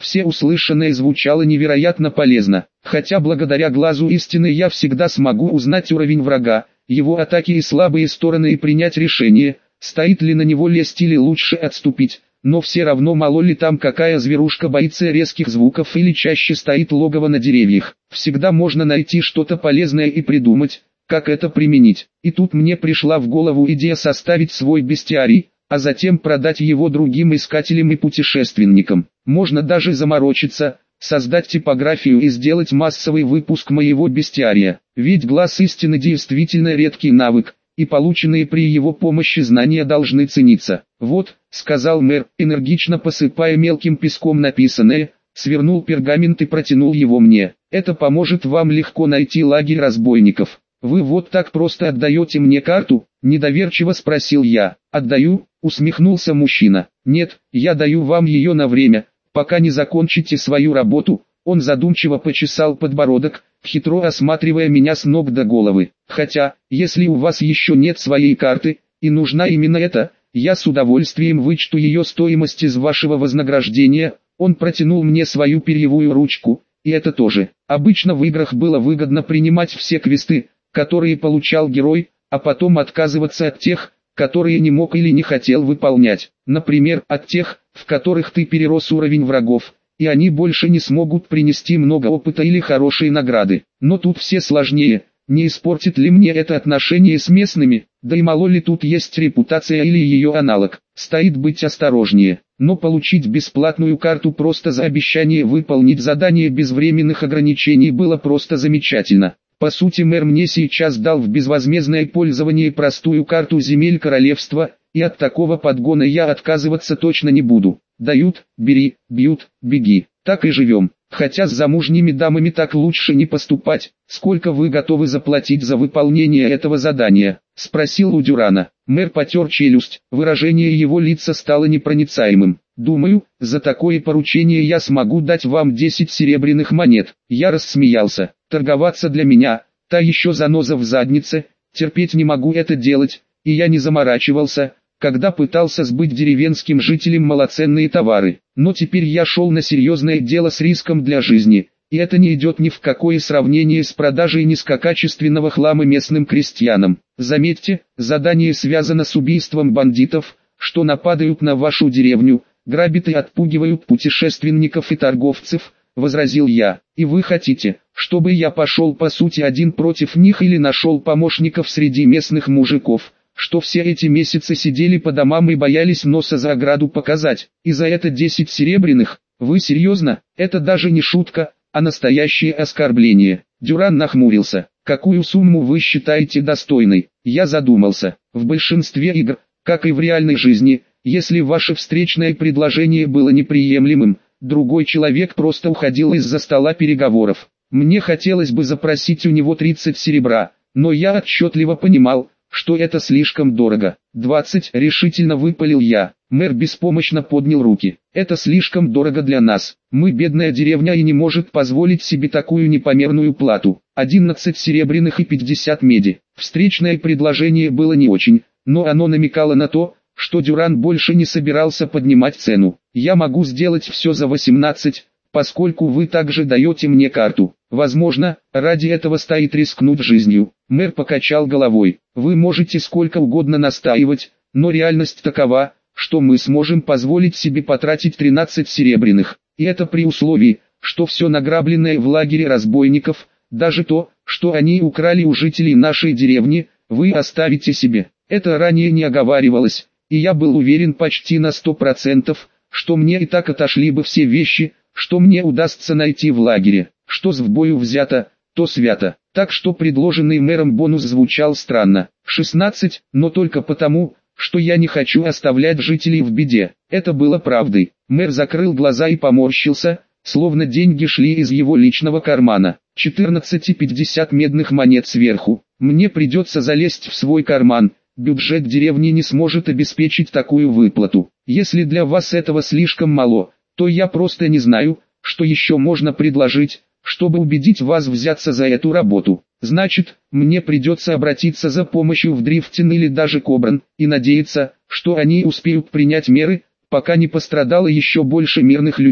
Все услышанное звучало невероятно полезно, хотя благодаря глазу истины я всегда смогу узнать уровень врага, его атаки и слабые стороны и принять решение, стоит ли на него лезть или лучше отступить. Но все равно мало ли там какая зверушка боится резких звуков или чаще стоит логово на деревьях. Всегда можно найти что-то полезное и придумать, как это применить. И тут мне пришла в голову идея составить свой бестиарий, а затем продать его другим искателям и путешественникам. Можно даже заморочиться, создать типографию и сделать массовый выпуск моего бестиария. Ведь глаз истины действительно редкий навык, и полученные при его помощи знания должны цениться. «Вот», — сказал мэр, энергично посыпая мелким песком написанное, свернул пергамент и протянул его мне. «Это поможет вам легко найти лагерь разбойников». «Вы вот так просто отдаете мне карту?» — недоверчиво спросил я. «Отдаю», — усмехнулся мужчина. «Нет, я даю вам ее на время, пока не закончите свою работу». Он задумчиво почесал подбородок, хитро осматривая меня с ног до головы. «Хотя, если у вас еще нет своей карты, и нужна именно эта, я с удовольствием вычту ее стоимость из вашего вознаграждения». Он протянул мне свою перьевую ручку, и это тоже. Обычно в играх было выгодно принимать все квесты, которые получал герой, а потом отказываться от тех, которые не мог или не хотел выполнять. Например, от тех, в которых ты перерос уровень врагов, и они больше не смогут принести много опыта или хорошие награды. Но тут все сложнее. Не испортит ли мне это отношение с местными, да и мало ли тут есть репутация или ее аналог. Стоит быть осторожнее. Но получить бесплатную карту просто за обещание выполнить задание без временных ограничений было просто замечательно. По сути, мэр мне сейчас дал в безвозмездное пользование простую карту земель королевства, и от такого подгона я отказываться точно не буду. Дают, бери, бьют, беги. Так и живем. Хотя с замужними дамами так лучше не поступать. «Сколько вы готовы заплатить за выполнение этого задания?» — спросил у Дюрана. Мэр потер челюсть, выражение его лица стало непроницаемым. «Думаю, за такое поручение я смогу дать вам 10 серебряных монет». Я рассмеялся. Торговаться для меня, та еще заноза в заднице, терпеть не могу это делать, и я не заморачивался, когда пытался сбыть деревенским жителям малоценные товары. Но теперь я шел на серьезное дело с риском для жизни, и это не идет ни в какое сравнение с продажей низкокачественного хлама местным крестьянам. Заметьте, задание связано с убийством бандитов, что нападают на вашу деревню, грабят и отпугивают путешественников и торговцев, возразил я. И вы хотите, чтобы я пошел по сути один против них или нашел помощников среди местных мужиков, что все эти месяцы сидели по домам и боялись носа за ограду показать, и за это 10 серебряных? Вы серьезно? Это даже не шутка, а настоящее оскорбление. Дюран нахмурился. Какую сумму вы считаете достойной? Я задумался. В большинстве игр, как и в реальной жизни, если ваше встречное предложение было неприемлемым, другой человек просто уходил из-за стола переговоров. Мне хотелось бы запросить у него 30 серебра, но я отчетливо понимал, что это слишком дорого. 20, решительно выпалил я. Мэр беспомощно поднял руки. Это слишком дорого для нас. Мы бедная деревня и не может позволить себе такую непомерную плату. 11 серебряных и 50 меди. Встречное предложение было не очень, но оно намекало на то, что Дюран больше не собирался поднимать цену. Я могу сделать все за 18, поскольку вы также даете мне карту. Возможно, ради этого стоит рискнуть жизнью. Мэр покачал головой. Вы можете сколько угодно настаивать, но реальность такова, что мы сможем позволить себе потратить 13 серебряных. И это при условии, что все награбленное в лагере разбойников, даже то, что они украли у жителей нашей деревни, вы оставите себе. Это ранее не оговаривалось, и я был уверен почти на 100%, что мне и так отошли бы все вещи, что мне удастся найти в лагере. Что с в бою взято, то свято. Так что предложенный мэром бонус звучал странно. 16, но только потому, что я не хочу оставлять жителей в беде. Это было правдой. Мэр закрыл глаза и поморщился, словно деньги шли из его личного кармана. 14,50 медных монет сверху. Мне придется залезть в свой карман. Бюджет деревни не сможет обеспечить такую выплату. Если для вас этого слишком мало, то я просто не знаю, что еще можно предложить, чтобы убедить вас взяться за эту работу. Значит, мне придется обратиться за помощью в Дрифтин или даже Кобран, и надеяться, что они успеют принять меры, пока не пострадало еще больше мирных людей.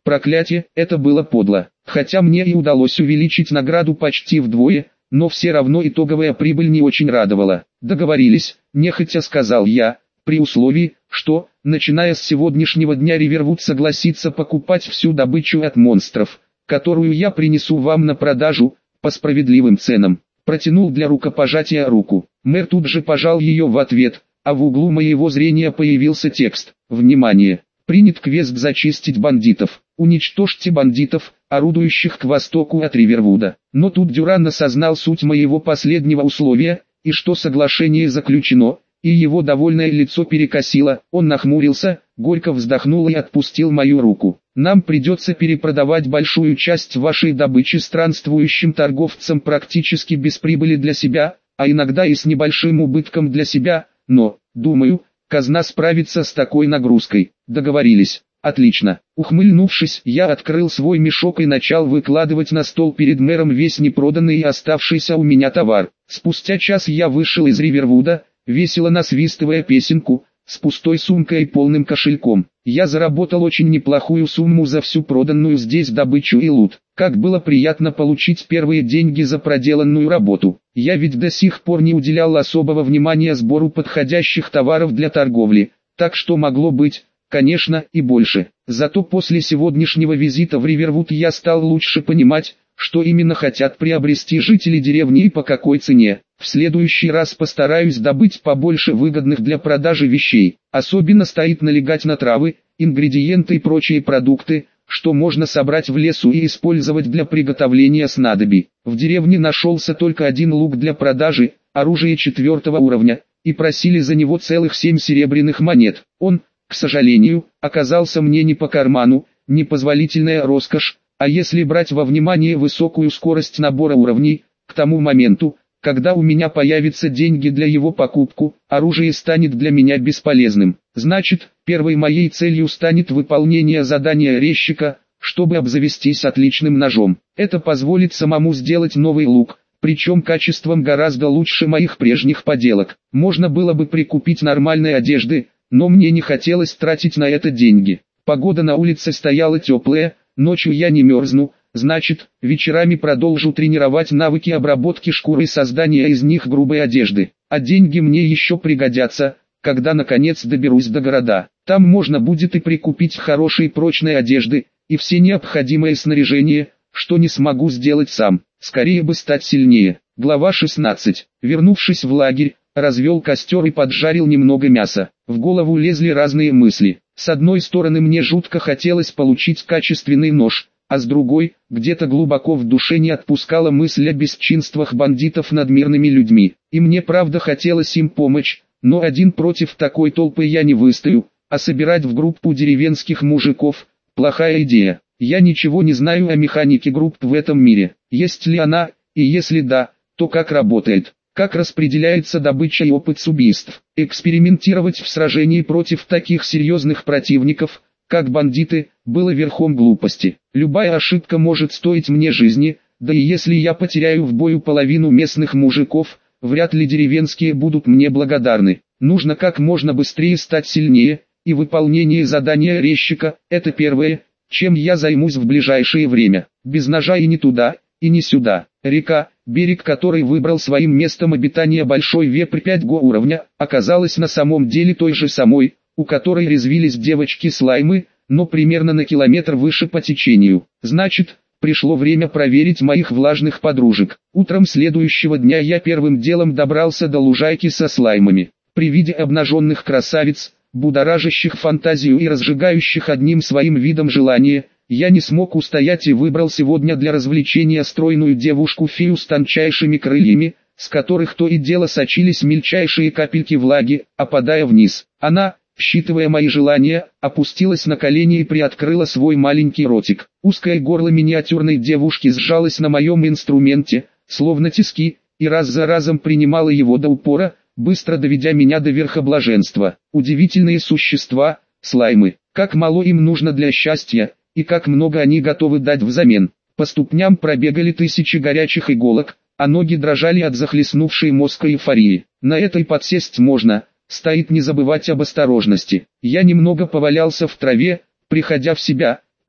Проклятие, это было подло. Хотя мне и удалось увеличить награду почти вдвое, но все равно итоговая прибыль не очень радовала. Договорились, нехотя сказал я, при условии, что, начиная с сегодняшнего дня Ривервуд согласится покупать всю добычу от монстров, которую я принесу вам на продажу, по справедливым ценам. Протянул для рукопожатия руку. Мэр тут же пожал ее в ответ, а в углу моего зрения появился текст. Внимание! Принят квест зачистить бандитов. Уничтожьте бандитов, орудующих к востоку от Ривервуда. Но тут Дюран осознал суть моего последнего условия, и что соглашение заключено, и его довольное лицо перекосило. Он нахмурился, горько вздохнул и отпустил мою руку. Нам придется перепродавать большую часть вашей добычи странствующим торговцам практически без прибыли для себя, а иногда и с небольшим убытком для себя, но, думаю, казна справится с такой нагрузкой. Договорились. Отлично. Ухмыльнувшись, я открыл свой мешок и начал выкладывать на стол перед мэром весь непроданный и оставшийся у меня товар. Спустя час я вышел из Ривервуда, весело насвистывая песенку, с пустой сумкой и полным кошельком. Я заработал очень неплохую сумму за всю проданную здесь добычу и лут. Как было приятно получить первые деньги за проделанную работу. Я ведь до сих пор не уделял особого внимания сбору подходящих товаров для торговли, так что могло быть, конечно, и больше. Зато после сегодняшнего визита в Ривервуд я стал лучше понимать, что именно хотят приобрести жители деревни и по какой цене. В следующий раз постараюсь добыть побольше выгодных для продажи вещей. Особенно стоит налегать на травы, ингредиенты и прочие продукты, что можно собрать в лесу и использовать для приготовления снадобий. В деревне нашелся только один лук для продажи, оружие 4 уровня, и просили за него целых 7 серебряных монет. Он, к сожалению, оказался мне не по карману, непозволительная роскошь, а если брать во внимание высокую скорость набора уровней, к тому моменту, когда у меня появятся деньги для его покупку, оружие станет для меня бесполезным. Значит, первой моей целью станет выполнение задания резчика, чтобы обзавестись отличным ножом. Это позволит самому сделать новый лук, причем качеством гораздо лучше моих прежних поделок. Можно было бы прикупить нормальной одежды, но мне не хотелось тратить на это деньги. Погода на улице стояла теплая, ночью я не мерзну. Значит, вечерами продолжу тренировать навыки обработки шкуры и создания из них грубой одежды. А деньги мне еще пригодятся, когда наконец доберусь до города. Там можно будет и прикупить хорошей прочной одежды, и все необходимое снаряжение, что не смогу сделать сам. Скорее бы стать сильнее. Глава 16. Вернувшись в лагерь, развел костер и поджарил немного мяса. В голову лезли разные мысли. С одной стороны, мне жутко хотелось получить качественный нож, а с другой, где-то глубоко в душе не отпускала мысль о бесчинствах бандитов над мирными людьми. И мне правда хотелось им помочь, но один против такой толпы я не выстою, а собирать в группу деревенских мужиков – плохая идея. Я ничего не знаю о механике групп в этом мире. Есть ли она, и если да, то как работает, как распределяется добыча и опыт с убийств. Экспериментировать в сражении против таких серьезных противников – как бандиты, было верхом глупости. Любая ошибка может стоить мне жизни, да и если я потеряю в бою половину местных мужиков, вряд ли деревенские будут мне благодарны. Нужно как можно быстрее стать сильнее, и выполнение задания резчика – это первое, чем я займусь в ближайшее время. Без ножа и не туда, и не сюда. Река, берег которой выбрал своим местом обитания большой вепрь 5 уровня, оказалась на самом деле той же самой, у которой резвились девочки-слаймы, но примерно на километр выше по течению. Значит, пришло время проверить моих влажных подружек. Утром следующего дня я первым делом добрался до лужайки со слаймами. При виде обнаженных красавиц, будоражащих фантазию и разжигающих одним своим видом желание, я не смог устоять и выбрал сегодня для развлечения стройную девушку-фею с тончайшими крыльями, с которых то и дело сочились мельчайшие капельки влаги, опадая вниз. Она, считывая мои желания, опустилась на колени и приоткрыла свой маленький ротик. Узкое горло миниатюрной девушки сжалось на моем инструменте, словно тиски, и раз за разом принимала его до упора, быстро доведя меня до верха блаженства. Удивительные существа, слаймы. Как мало им нужно для счастья, и как много они готовы дать взамен. По ступням пробегали тысячи горячих иголок, а ноги дрожали от захлестнувшей мозг эйфории. На этой подсесть можно. Стоит не забывать об осторожности. Я немного повалялся в траве, приходя в себя,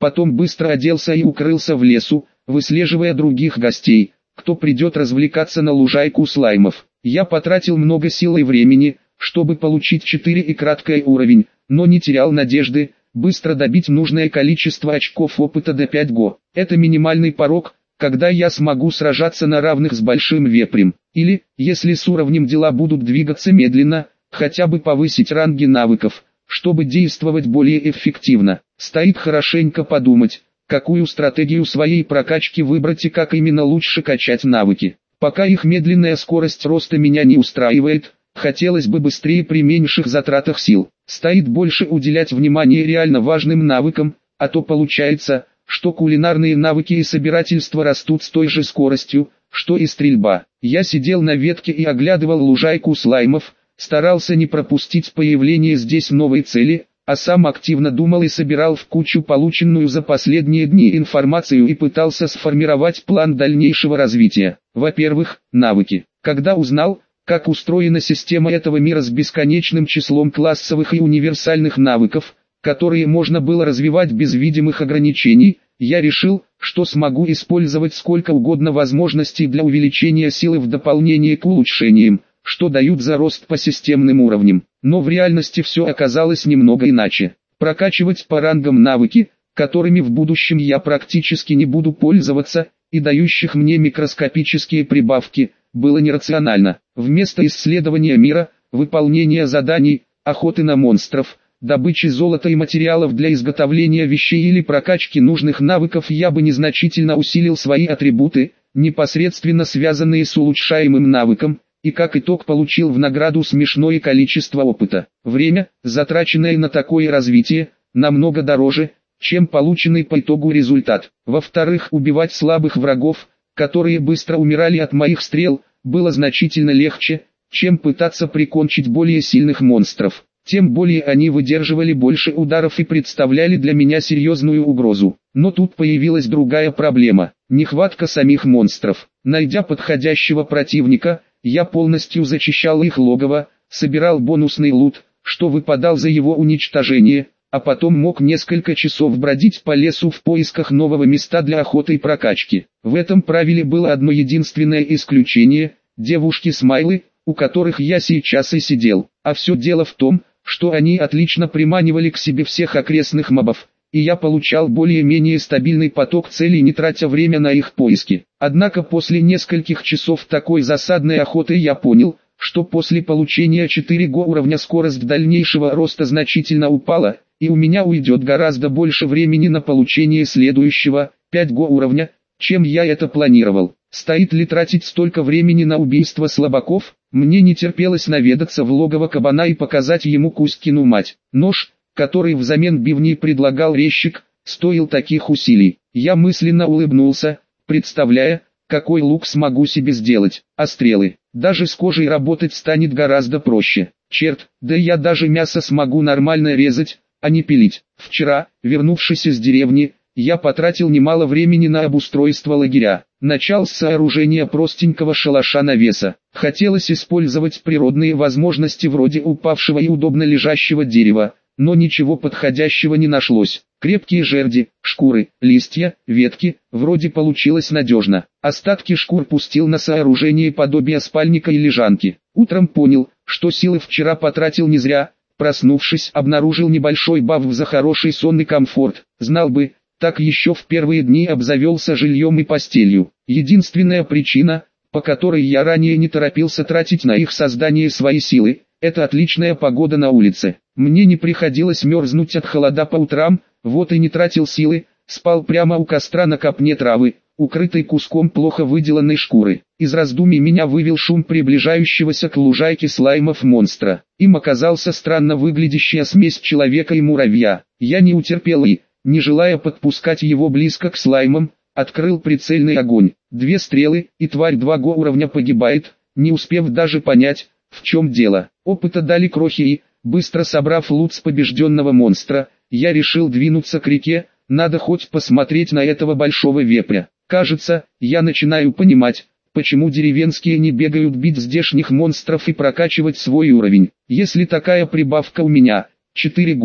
Потом быстро оделся и укрылся в лесу, выслеживая других гостей, кто придет развлекаться на лужайку слаймов. Я потратил много сил и времени, чтобы получить 4 и краткий уровень, но не терял надежды быстро добить нужное количество очков опыта до 5 го. Это минимальный порог, когда я смогу сражаться на равных с большим вепрем. Или, если с уровнем дела будут двигаться медленно, хотя бы повысить ранги навыков, чтобы действовать более эффективно. Стоит хорошенько подумать, какую стратегию своей прокачки выбрать и как именно лучше качать навыки. Пока их медленная скорость роста меня не устраивает, хотелось бы быстрее при меньших затратах сил. Стоит больше уделять внимание реально важным навыкам, а то получается, что кулинарные навыки и собирательство растут с той же скоростью, что и стрельба. Я сидел на ветке и оглядывал лужайку слаймов, старался не пропустить появление здесь новой цели, а сам активно думал и собирал в кучу полученную за последние дни информацию и пытался сформировать план дальнейшего развития. Во-первых, навыки. Когда узнал, как устроена система этого мира с бесконечным числом классовых и универсальных навыков, которые можно было развивать без видимых ограничений, я решил, что смогу использовать сколько угодно возможностей для увеличения силы в дополнение к улучшениям, что дают за рост по системным уровням. Но в реальности все оказалось немного иначе. Прокачивать по рангам навыки, которыми в будущем я практически не буду пользоваться, и дающих мне микроскопические прибавки, было нерационально. Вместо исследования мира, выполнения заданий, охоты на монстров, добычи золота и материалов для изготовления вещей или прокачки нужных навыков я бы незначительно усилил свои атрибуты, непосредственно связанные с улучшаемым навыком, и как итог получил в награду смешное количество опыта. Время, затраченное на такое развитие, намного дороже, чем полученный по итогу результат. Во-вторых, убивать слабых врагов, которые быстро умирали от моих стрел, было значительно легче, чем пытаться прикончить более сильных монстров. Тем более они выдерживали больше ударов и представляли для меня серьезную угрозу. Но тут появилась другая проблема – нехватка самих монстров. Найдя подходящего противника, я полностью зачищал их логово, собирал бонусный лут, что выпадал за его уничтожение, а потом мог несколько часов бродить по лесу в поисках нового места для охоты и прокачки. В этом правиле было одно единственное исключение – девушки-смайлы, у которых я сейчас и сидел. А все дело в том, что они отлично приманивали к себе всех окрестных мобов, и я получал более-менее стабильный поток целей, не тратя время на их поиски. Однако после нескольких часов такой засадной охоты я понял, что после получения 4 го уровня скорость дальнейшего роста значительно упала, и у меня уйдет гораздо больше времени на получение следующего, 5 го уровня, чем я это планировал. Стоит ли тратить столько времени на убийство слабаков? Мне не терпелось наведаться в логово кабана и показать ему Кузькину мать. Нож, который взамен бивней предлагал резчик, стоил таких усилий. Я мысленно улыбнулся, представляя, какой лук смогу себе сделать. А стрелы, даже с кожей работать станет гораздо проще. Черт, да я даже мясо смогу нормально резать, а не пилить. Вчера, вернувшись из деревни, я потратил немало времени на обустройство лагеря. Начал с сооружения простенького шалаша-навеса. Хотелось использовать природные возможности вроде упавшего и удобно лежащего дерева, но ничего подходящего не нашлось. Крепкие жерди, шкуры, листья, ветки, вроде получилось надежно. Остатки шкур пустил на сооружение подобия спальника и лежанки. Утром понял, что силы вчера потратил не зря. Проснувшись, обнаружил небольшой баф за хороший сон и комфорт. Знал бы, так еще в первые дни обзавелся жильем и постелью. Единственная причина, по которой я ранее не торопился тратить на их создание свои силы, это отличная погода на улице. Мне не приходилось мерзнуть от холода по утрам, вот и не тратил силы, спал прямо у костра на копне травы, укрытый куском плохо выделанной шкуры. Из раздумий меня вывел шум приближающегося к лужайке слаймов монстра. Им оказался странно выглядящая смесь человека и муравья. Я не утерпел и, не желая подпускать его близко к слаймам, открыл прицельный огонь. 2 стрелы, и тварь 2 го уровня погибает, не успев даже понять, в чем дело. Опыта дали крохи и, быстро собрав лут с побежденного монстра, я решил двинуться к реке, надо хоть посмотреть на этого большого вепря. Кажется, я начинаю понимать, почему деревенские не бегают бить здешних монстров и прокачивать свой уровень. Если такая прибавка у меня, 4 го,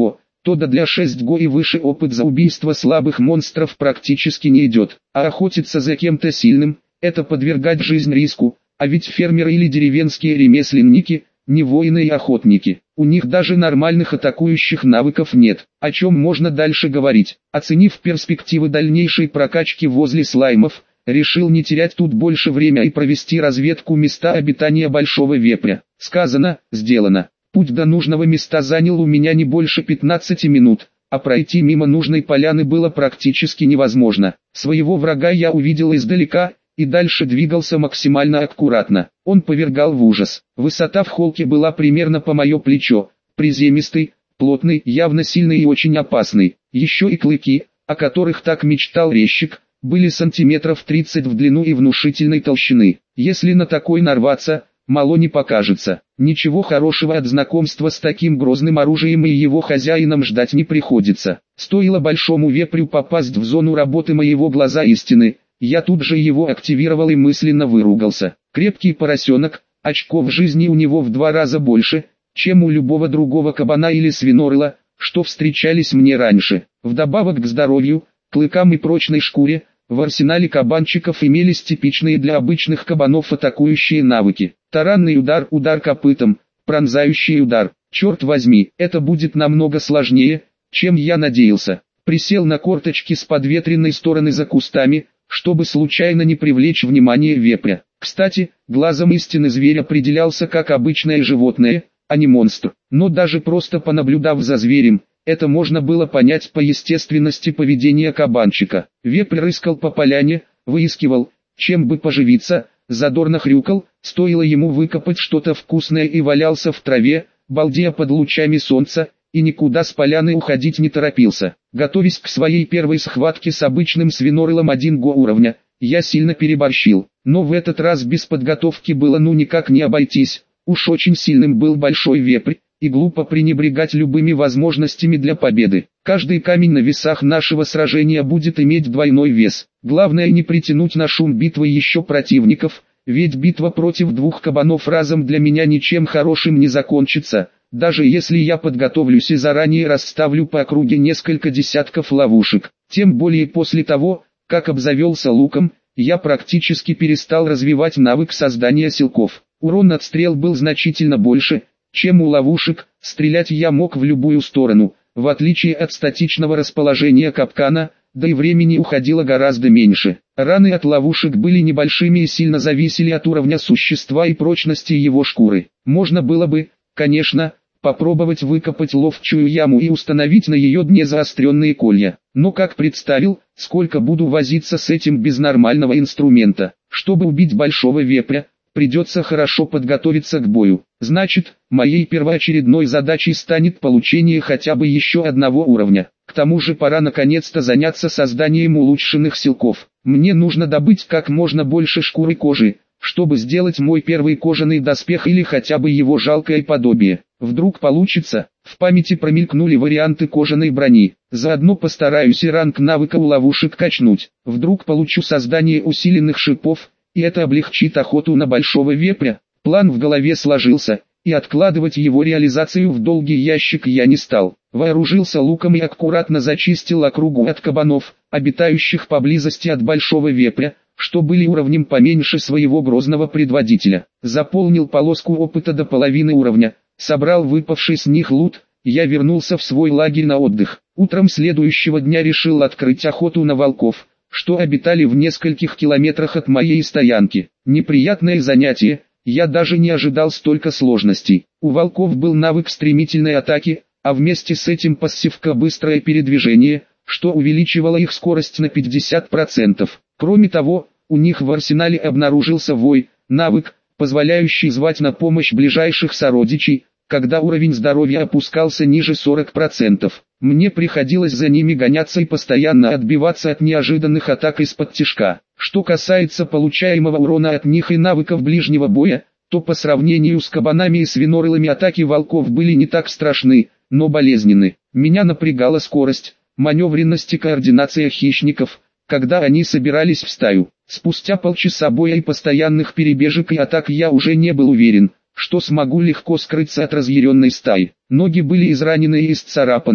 то да для 6 го и выше опыт за убийство слабых монстров практически не идет. А охотиться за кем-то сильным – это подвергать жизнь риску, а ведь фермеры или деревенские ремесленники – не воины и охотники. У них даже нормальных атакующих навыков нет. О чем можно дальше говорить? Оценив перспективы дальнейшей прокачки возле слаймов, решил не терять тут больше время и провести разведку места обитания большого вепря. Сказано, сделано. Путь до нужного места занял у меня не больше 15 минут, а пройти мимо нужной поляны было практически невозможно. Своего врага я увидел издалека, и дальше двигался максимально аккуратно. Он повергал в ужас. Высота в холке была примерно по мое плечо, приземистый, плотный, явно сильный и очень опасный. Еще и клыки, о которых так мечтал резчик, были сантиметров 30 в длину и внушительной толщины. Если на такой нарваться, мало не покажется. Ничего хорошего от знакомства с таким грозным оружием и его хозяином ждать не приходится. Стоило большому вепрю попасть в зону работы моего глаза истины, я тут же его активировал и мысленно выругался. Крепкий поросенок, очков жизни у него в 2 раза больше, чем у любого другого кабана или свинорыла, что встречались мне раньше. Вдобавок к здоровью, клыкам и прочной шкуре, в арсенале кабанчиков имелись типичные для обычных кабанов атакующие навыки. Таранный удар, удар копытом, пронзающий удар. Черт возьми, это будет намного сложнее, чем я надеялся. Присел на корточки с подветренной стороны за кустами, чтобы случайно не привлечь внимание вепря. Кстати, глазом истины зверь определялся как обычное животное, а не монстр. Но даже просто понаблюдав за зверем, это можно было понять по естественности поведения кабанчика. Вепрь рыскал по поляне, выискивал, чем бы поживиться, задорно хрюкал, стоило ему выкопать что-то вкусное и валялся в траве, балдея под лучами солнца, и никуда с поляны уходить не торопился. Готовясь к своей первой схватке с обычным свинорылом 1 го уровня, я сильно переборщил, но в этот раз без подготовки было ну никак не обойтись, уж очень сильным был большой вепрь, и глупо пренебрегать любыми возможностями для победы. Каждый камень на весах нашего сражения будет иметь двойной вес. Главное не притянуть на шум битвы еще противников, ведь битва против 2 кабанов разом для меня ничем хорошим не закончится, даже если я подготовлюсь и заранее расставлю по округе несколько десятков ловушек. Тем более после того, как обзавелся луком, я практически перестал развивать навык создания силков. Урон от стрел был значительно больше, чем у ловушек. Стрелять я мог в любую сторону, в отличие от статичного расположения капкана, да и времени уходило гораздо меньше. Раны от ловушек были небольшими и сильно зависели от уровня существа и прочности его шкуры. Можно было бы, конечно, попробовать выкопать ловчую яму и установить на ее дне заостренные колья. Но как представил, сколько буду возиться с этим без нормального инструмента. Чтобы убить большого вепря, придется хорошо подготовиться к бою. Значит, моей первоочередной задачей станет получение хотя бы еще 1 уровня. К тому же пора наконец-то заняться созданием улучшенных силков. Мне нужно добыть как можно больше шкуры кожи, чтобы сделать мой первый кожаный доспех или хотя бы его жалкое подобие. Вдруг получится. В памяти промелькнули варианты кожаной брони. Заодно постараюсь и ранг навыка у ловушек качнуть. Вдруг получу создание усиленных шипов, и это облегчит охоту на большого вепря. План в голове сложился, и откладывать его реализацию в долгий ящик я не стал. Вооружился луком и аккуратно зачистил округу от кабанов, обитающих поблизости от большого вепря, что были уровнем поменьше своего грозного предводителя. Заполнил полоску опыта до половины уровня, собрал выпавший с них лут, я вернулся в свой лагерь на отдых. Утром следующего дня решил открыть охоту на волков, что обитали в нескольких километрах от моей стоянки. Неприятное занятие, я даже не ожидал столько сложностей. У волков был навык стремительной атаки, а вместе с этим пассивка быстрое передвижение, что увеличивало их скорость на 50%. Кроме того, у них в арсенале обнаружился вой, навык, позволяющий звать на помощь ближайших сородичей, когда уровень здоровья опускался ниже 40%. Мне приходилось за ними гоняться и постоянно отбиваться от неожиданных атак из-под тишка. Что касается получаемого урона от них и навыков ближнего боя, то по сравнению с кабанами и свинорылами атаки волков были не так страшны, но болезненны. Меня напрягала скорость, маневренность и координация хищников, когда они собирались в стаю. Спустя полчаса боя и постоянных перебежек и атак я уже не был уверен, что смогу легко скрыться от разъяренной стаи. Ноги были изранены и исцарапаны,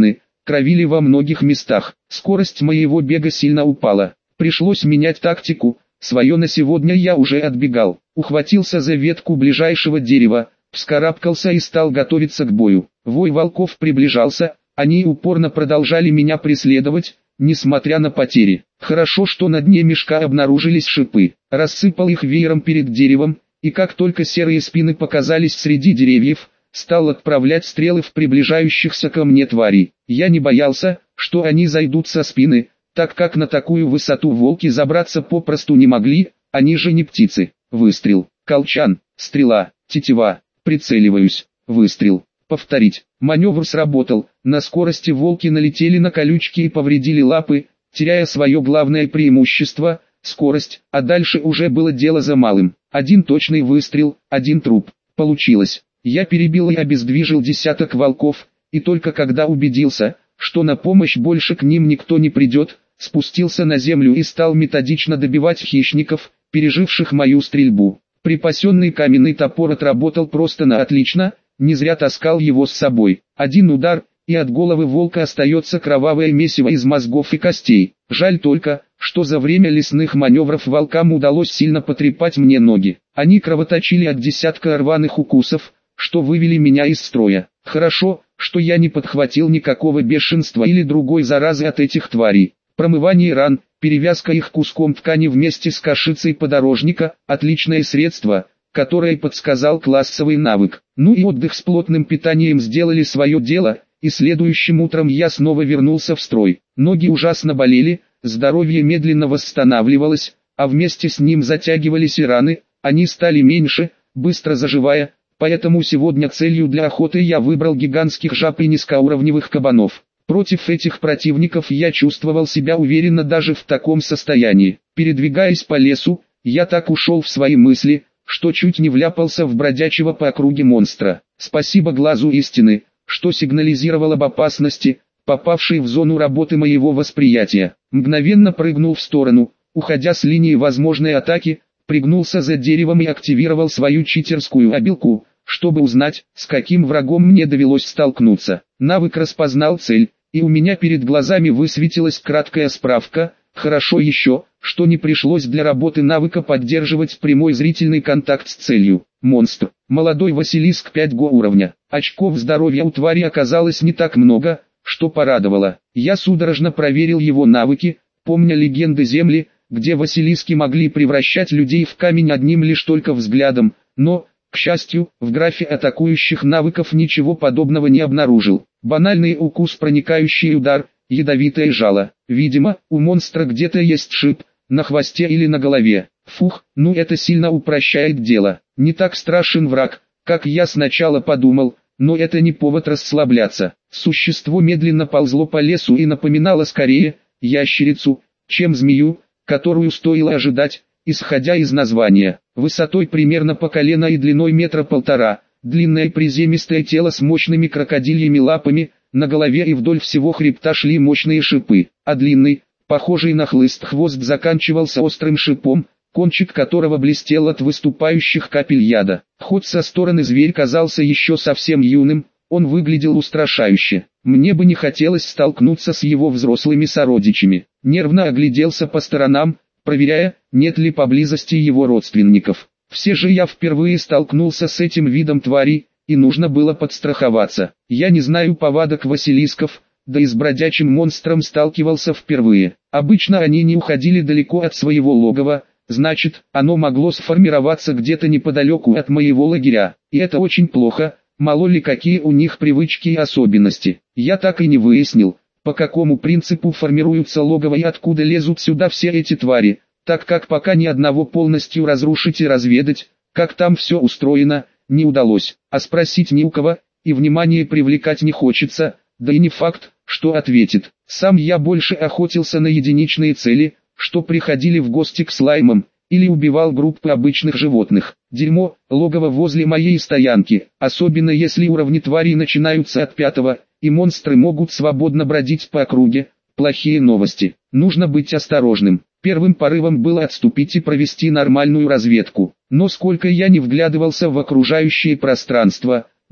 кровили во многих местах. Скорость моего бега сильно упала. Пришлось менять тактику, свое на сегодня я уже отбегал. Ухватился за ветку ближайшего дерева, вскарабкался и стал готовиться к бою. Вой волков приближался, они упорно продолжали меня преследовать, несмотря на потери. Хорошо, что на дне мешка обнаружились шипы. Рассыпал их веером перед деревом, и как только серые спины показались среди деревьев, стал отправлять стрелы в приближающихся ко мне тварей. Я не боялся, что они зайдут со спины, так как на такую высоту волки забраться попросту не могли, они же не птицы. Выстрел, колчан, стрела, тетива, прицеливаюсь, выстрел, повторить. Маневр сработал, на скорости волки налетели на колючки и повредили лапы, теряя свое главное преимущество – скорость, а дальше уже было дело за малым. Один точный выстрел, один труп. Получилось. Я перебил и обездвижил десяток волков, и только когда убедился, что на помощь больше к ним никто не придет, спустился на землю и стал методично добивать хищников, переживших мою стрельбу. Припасенный каменный топор отработал просто на отлично, не зря таскал его с собой. Один удар, и от головы волка остается кровавое месиво из мозгов и костей. Жаль только, что за время лесных маневров волкам удалось сильно потрепать мне ноги. Они кровоточили от десятка рваных укусов, что вывели меня из строя. Хорошо, что я не подхватил никакого бешенства или другой заразы от этих тварей. Промывание ран, перевязка их куском ткани вместе с кашицей подорожника – отличное средство, которое подсказал классовый навык. Ну и отдых с плотным питанием сделали свое дело, и следующим утром я снова вернулся в строй. Ноги ужасно болели, здоровье медленно восстанавливалось, а вместе с ним затягивались и раны, они стали меньше, быстро заживая, поэтому сегодня целью для охоты я выбрал гигантских жаб и низкоуровневых кабанов. Против этих противников я чувствовал себя уверенно даже в таком состоянии. Передвигаясь по лесу, я так ушел в свои мысли, что чуть не вляпался в бродячего по округе монстра. Спасибо глазу истины, что сигнализировал об опасности, попавшей в зону работы моего восприятия. Мгновенно прыгнул в сторону, уходя с линии возможной атаки, пригнулся за деревом и активировал свою читерскую обилку, чтобы узнать, с каким врагом мне довелось столкнуться. Навык распознал цель, и у меня перед глазами высветилась краткая справка. Хорошо еще, что не пришлось для работы навыка поддерживать прямой зрительный контакт с целью. Монстр. Молодой Василиск 5 уровня. Очков здоровья у твари оказалось не так много, что порадовало. Я судорожно проверил его навыки, помня легенды Земли, где Василиски могли превращать людей в камень одним лишь только взглядом, но, к счастью, в графе атакующих навыков ничего подобного не обнаружил. Банальный укус, проникающий удар, ядовитое жало. Видимо, у монстра где-то есть шип, на хвосте или на голове. Фух, ну это сильно упрощает дело. Не так страшен враг, как я сначала подумал, но это не повод расслабляться. Существо медленно ползло по лесу и напоминало скорее ящерицу, чем змею, которую стоило ожидать, исходя из названия. Высотой примерно по колено и длиной 1,5 метра, длинное приземистое тело с мощными крокодильями лапами, на голове и вдоль всего хребта шли мощные шипы, а длинный, похожий на хлыст хвост заканчивался острым шипом, кончик которого блестел от выступающих капель яда. Хоть со стороны зверь казался еще совсем юным, он выглядел устрашающе. Мне бы не хотелось столкнуться с его взрослыми сородичами. Нервно огляделся по сторонам, проверяя, нет ли поблизости его родственников. Все же я впервые столкнулся с этим видом тварей, и нужно было подстраховаться. Я не знаю повадок Василисков, да и с бродячим монстром сталкивался впервые. Обычно они не уходили далеко от своего логова, значит, оно могло сформироваться где-то неподалеку от моего лагеря. И это очень плохо, мало ли какие у них привычки и особенности. Я так и не выяснил, по какому принципу формируются логово и откуда лезут сюда все эти твари, так как пока ни одного полностью разрушить и разведать, как там все устроено, не удалось. А спросить ни у кого, и внимание привлекать не хочется, да и не факт, что ответит. Сам я больше охотился на единичные цели, что приходили в гости к слаймам, или убивал группы обычных животных. Дерьмо, логово возле моей стоянки, особенно если уровни тварей начинаются от 5-го, и монстры могут свободно бродить по округе. Плохие новости. Нужно быть осторожным. Первым порывом было отступить и провести нормальную разведку. Но сколько я не вглядывался в окружающее пространство,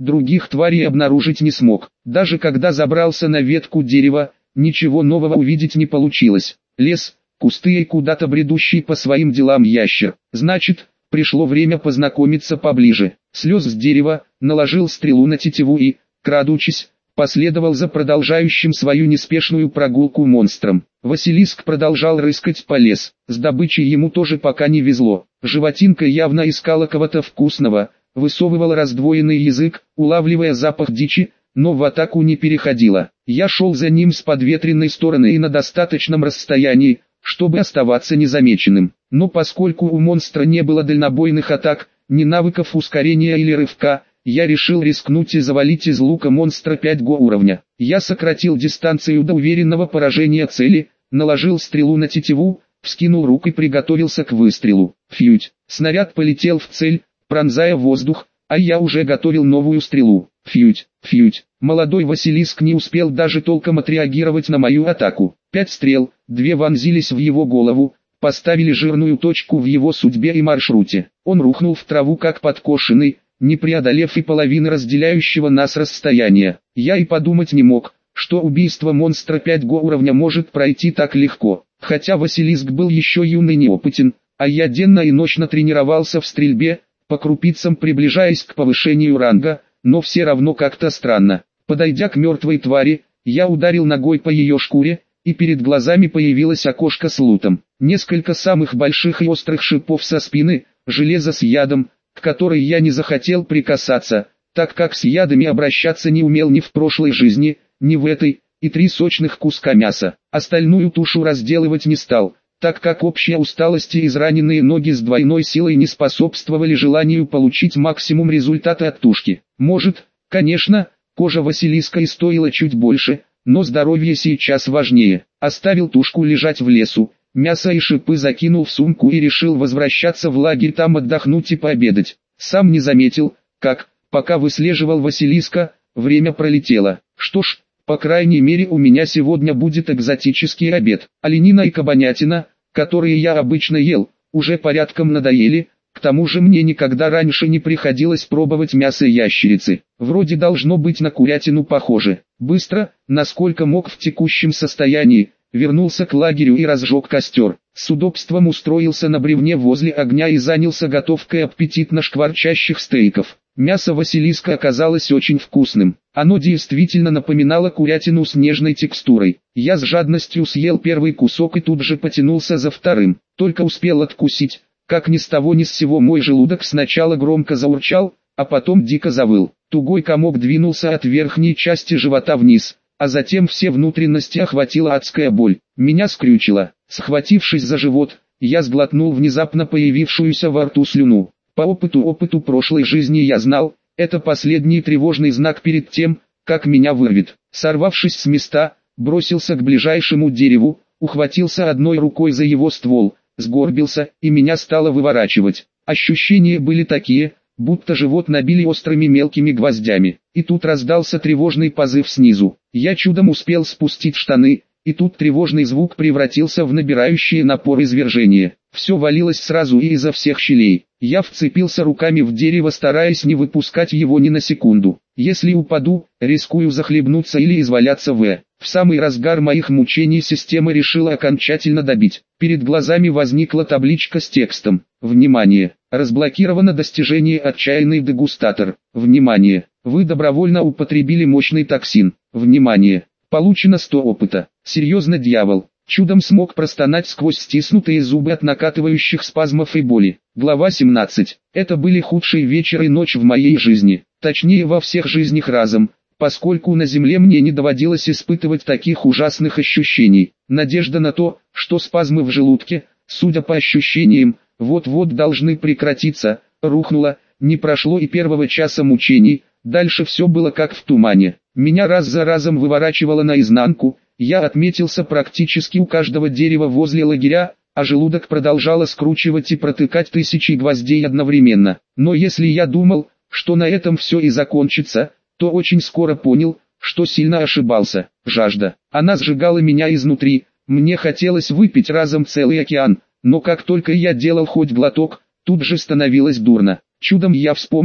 других тварей обнаружить не смог. Даже когда забрался на ветку дерева, ничего нового увидеть не получилось. Лес, кусты и куда-то бредущий по своим делам ящер. Значит, пришло время познакомиться поближе. Слез с дерева, наложил стрелу на тетиву и, крадучись, последовал за продолжающим свою неспешную прогулку монстром. Василиск продолжал рыскать по лесу. С добычей ему тоже пока не везло. Животинка явно искала кого-то вкусного, высовывала раздвоенный язык, улавливая запах дичи, но в атаку не переходила. Я шел за ним с подветренной стороны и на достаточном расстоянии, чтобы оставаться незамеченным. Но поскольку у монстра не было дальнобойных атак, ни навыков ускорения или рывка, я решил рискнуть и завалить из лука монстра 5 уровня. Я сократил дистанцию до уверенного поражения цели, наложил стрелу на тетиву, вскинул руку и приготовился к выстрелу. Фьють! Снаряд полетел в цель, пронзая воздух, а я уже готовил новую стрелу. Фьють! Фьють! Молодой Василиск не успел даже толком отреагировать на мою атаку. 5 стрел, 2 вонзились в его голову, поставили жирную точку в его судьбе и маршруте. Он рухнул в траву как подкошенный, не преодолев и половины разделяющего нас расстояния. Я и подумать не мог, что убийство монстра 5 уровня может пройти так легко. Хотя Василиск был еще юный и неопытен, а я денно и ночно тренировался в стрельбе, по крупицам приближаясь к повышению ранга, но все равно как-то странно. Подойдя к мертвой твари, я ударил ногой по ее шкуре, и перед глазами появилось окошко с лутом. Несколько самых больших и острых шипов со спины, железо с ядом, к которой я не захотел прикасаться, так как с ядами обращаться не умел ни в прошлой жизни, ни в этой, и 3 сочных куска мяса. Остальную тушу разделывать не стал, так как общая усталость и израненные ноги с двойной силой не способствовали желанию получить максимум результата от тушки. Может, конечно, кожа Василиска и стоила чуть больше, но здоровье сейчас важнее. Оставил тушку лежать в лесу, мясо и шипы закинул в сумку и решил возвращаться в лагерь, там отдохнуть и пообедать. Сам не заметил, как, пока выслеживал Василиска, время пролетело. Что ж, по крайней мере у меня сегодня будет экзотический обед. Оленина и кабанятина, которые я обычно ел, уже порядком надоели. К тому же мне никогда раньше не приходилось пробовать мясо ящерицы. Вроде должно быть на курятину похоже. Быстро, насколько мог в текущем состоянии, вернулся к лагерю и разжег костер. С удобством устроился на бревне возле огня и занялся готовкой аппетитно шкварчащих стейков. Мясо Василиска оказалось очень вкусным. Оно действительно напоминало курятину с нежной текстурой. Я с жадностью съел первый кусок и тут же потянулся за вторым. Только успел откусить, как ни с того ни с сего мой желудок сначала громко заурчал, а потом дико завыл. Тугой комок двинулся от верхней части живота вниз, а затем все внутренности охватила адская боль. Меня скрючило. Схватившись за живот, я сглотнул внезапно появившуюся во рту слюну. По опыту прошлой жизни я знал, это последний тревожный знак перед тем, как меня вырвет. Сорвавшись с места, бросился к ближайшему дереву, ухватился одной рукой за его ствол, сгорбился, и меня стало выворачивать. Ощущения были такие, будто живот набили острыми мелкими гвоздями. И тут раздался тревожный позыв снизу. Я чудом успел спустить штаны, и тут тревожный звук превратился в набирающее напор извержение. Все валилось сразу и изо всех щелей. Я вцепился руками в дерево, стараясь не выпускать его ни на секунду. Если упаду, рискую захлебнуться или изваляться в. В самый разгар моих мучений система решила окончательно добить. Перед глазами возникла табличка с текстом. Внимание! Разблокировано достижение «Отчаянный дегустатор». Внимание! Вы добровольно употребили мощный токсин. Внимание! Получено 100 опыта. Серьезно, дьявол. Чудом смог простонать сквозь стиснутые зубы от накатывающих спазмов и боли. Глава 17. Это были худший вечер и ночь в моей жизни. Точнее, во всех жизнях разом, поскольку на земле мне не доводилось испытывать таких ужасных ощущений. Надежда на то, что спазмы в желудке, судя по ощущениям, вот-вот должны прекратиться, рухнула. Не прошло и первого часа мучений, дальше все было как в тумане. Меня раз за разом выворачивало наизнанку, я отметился практически у каждого дерева возле лагеря, а желудок продолжало скручивать и протыкать тысячи гвоздей одновременно. Но если я думал, что на этом все и закончится, то очень скоро понял, что сильно ошибался. Жажда. Она сжигала меня изнутри, мне хотелось выпить разом целый океан, но как только я делал хоть глоток, тут же становилось дурно. Чудом я вспомнил,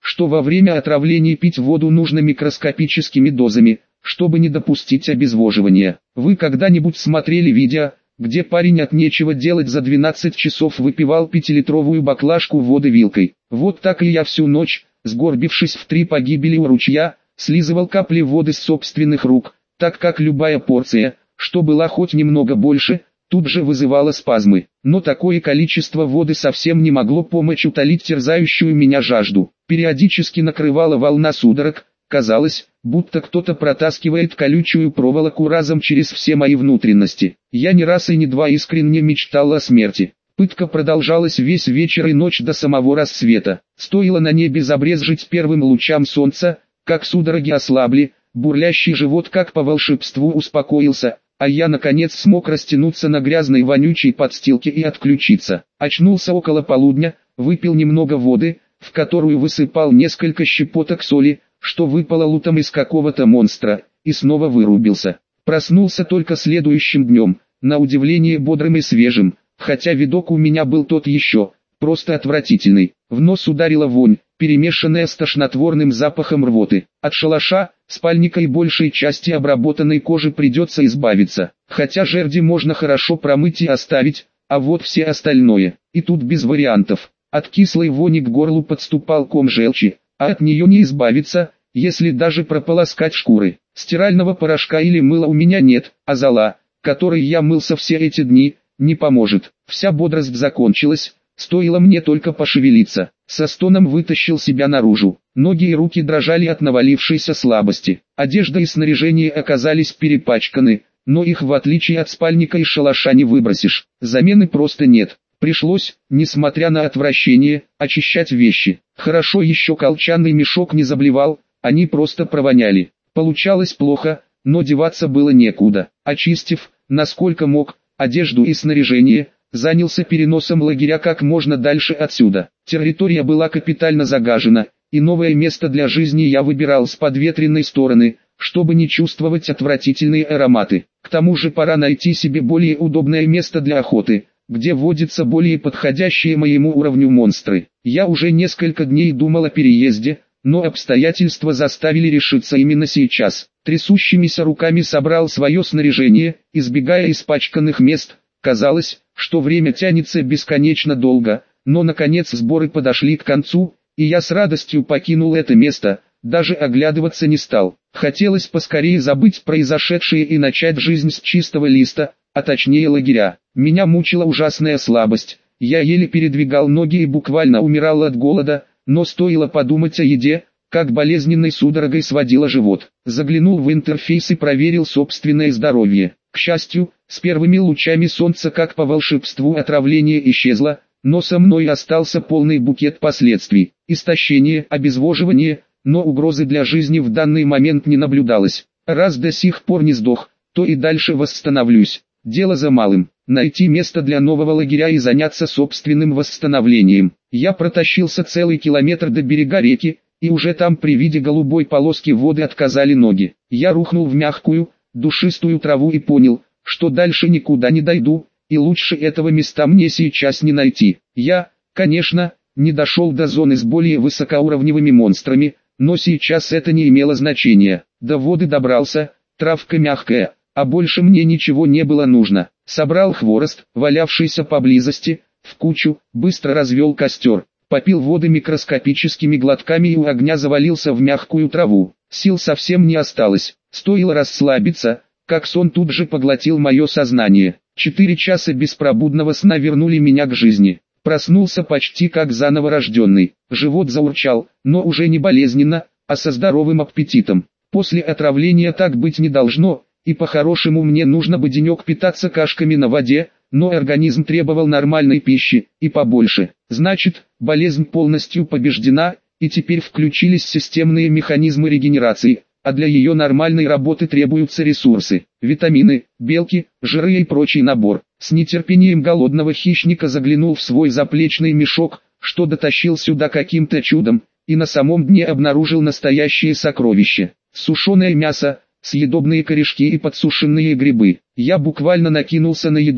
что во время отравления пить воду нужно микроскопическими дозами, чтобы не допустить обезвоживания. Вы когда-нибудь смотрели видео, где парень от нечего делать за 12 часов выпивал 5-литровую баклажку воды вилкой? Вот так и я всю ночь, сгорбившись в 3 погибели у ручья, слизывал капли воды с собственных рук, так как любая порция, что была хоть немного больше, тут же вызывала спазмы. Но такое количество воды совсем не могло помочь утолить терзающую меня жажду. Периодически накрывала волна судорог, казалось, будто кто-то протаскивает колючую проволоку разом через все мои внутренности. Я не раз и не два искренне мечтал о смерти. Пытка продолжалась весь вечер и ночь до самого рассвета. Стоило на небе забрезжить первым лучам солнца, как судороги ослабли, бурлящий живот как по волшебству успокоился, а я наконец смог растянуться на грязной вонючей подстилке и отключиться. Очнулся около полудня, выпил немного воды, в которую высыпал несколько щепоток соли, что выпало лутом из какого-то монстра, и снова вырубился. Проснулся только следующим днем, на удивление бодрым и свежим, хотя видок у меня был тот еще, просто отвратительный. В нос ударила вонь, перемешанная с тошнотворным запахом рвоты. От шалаша, спальника и большей части обработанной кожи придется избавиться, хотя жерди можно хорошо промыть и оставить, а вот все остальное, и тут без вариантов. От кислой вони к горлу подступал ком желчи, а от нее не избавиться, если даже прополоскать шкуры. Стирального порошка или мыла у меня нет, а зола, которой я мылся все эти дни, не поможет. Вся бодрость закончилась, стоило мне только пошевелиться. Со стоном вытащил себя наружу. Ноги и руки дрожали от навалившейся слабости. Одежда и снаряжение оказались перепачканы, но их в отличие от спальника и шалаша не выбросишь. Замены просто нет. Пришлось, несмотря на отвращение, очищать вещи. Хорошо еще колчанный мешок не заблевал, они просто провоняли. Получалось плохо, но деваться было некуда. Очистив, насколько мог, одежду и снаряжение, занялся переносом лагеря как можно дальше отсюда. Территория была капитально загажена, и новое место для жизни я выбирал с подветренной стороны, чтобы не чувствовать отвратительные ароматы. К тому же пора найти себе более удобное место для охоты, где водятся более подходящие моему уровню монстры. Я уже несколько дней думал о переезде, но обстоятельства заставили решиться именно сейчас. Трясущимися руками собрал свое снаряжение, избегая испачканных мест. Казалось, что время тянется бесконечно долго, но наконец сборы подошли к концу, и я с радостью покинул это место, даже оглядываться не стал. Хотелось поскорее забыть произошедшее и начать жизнь с чистого листа, а точнее лагеря. Меня мучила ужасная слабость, я еле передвигал ноги и буквально умирал от голода, но стоило подумать о еде, как болезненной судорогой сводило живот. Заглянул в интерфейс и проверил собственное здоровье. К счастью, с первыми лучами солнца как по волшебству отравление исчезло, но со мной остался полный букет последствий. Истощение, обезвоживание, но угрозы для жизни в данный момент не наблюдалось. Раз до сих пор не сдох, то и дальше восстановлюсь. Дело за малым – найти место для нового лагеря и заняться собственным восстановлением. Я протащился целый километр до берега реки, и уже там при виде голубой полоски воды отказали ноги. Я рухнул в мягкую, душистую траву и понял, что дальше никуда не дойду, и лучше этого места мне сейчас не найти. Я, конечно, не дошел до зоны с более высокоуровневыми монстрами, но сейчас это не имело значения. До воды добрался, травка мягкая, а больше мне ничего не было нужно. Собрал хворост, валявшийся поблизости, в кучу, быстро развел костер, попил воды микроскопическими глотками и у огня завалился в мягкую траву. Сил совсем не осталось, стоило расслабиться, как сон тут же поглотил мое сознание. 4 часа беспробудного сна вернули меня к жизни. Проснулся почти как заново рожденный. Живот заурчал, но уже не болезненно, а со здоровым аппетитом. После отравления так быть не должно, и по-хорошему мне нужно бы денек питаться кашками на воде, но организм требовал нормальной пищи, и побольше. Значит, болезнь полностью побеждена, и теперь включились системные механизмы регенерации, а для ее нормальной работы требуются ресурсы, витамины, белки, жиры и прочий набор. С нетерпением голодного хищника заглянул в свой заплечный мешок, что дотащил сюда каким-то чудом, и на самом дне обнаружил настоящее сокровище. Сушеное мясо, съедобные корешки и подсушенные грибы. Я буквально накинулся на еду,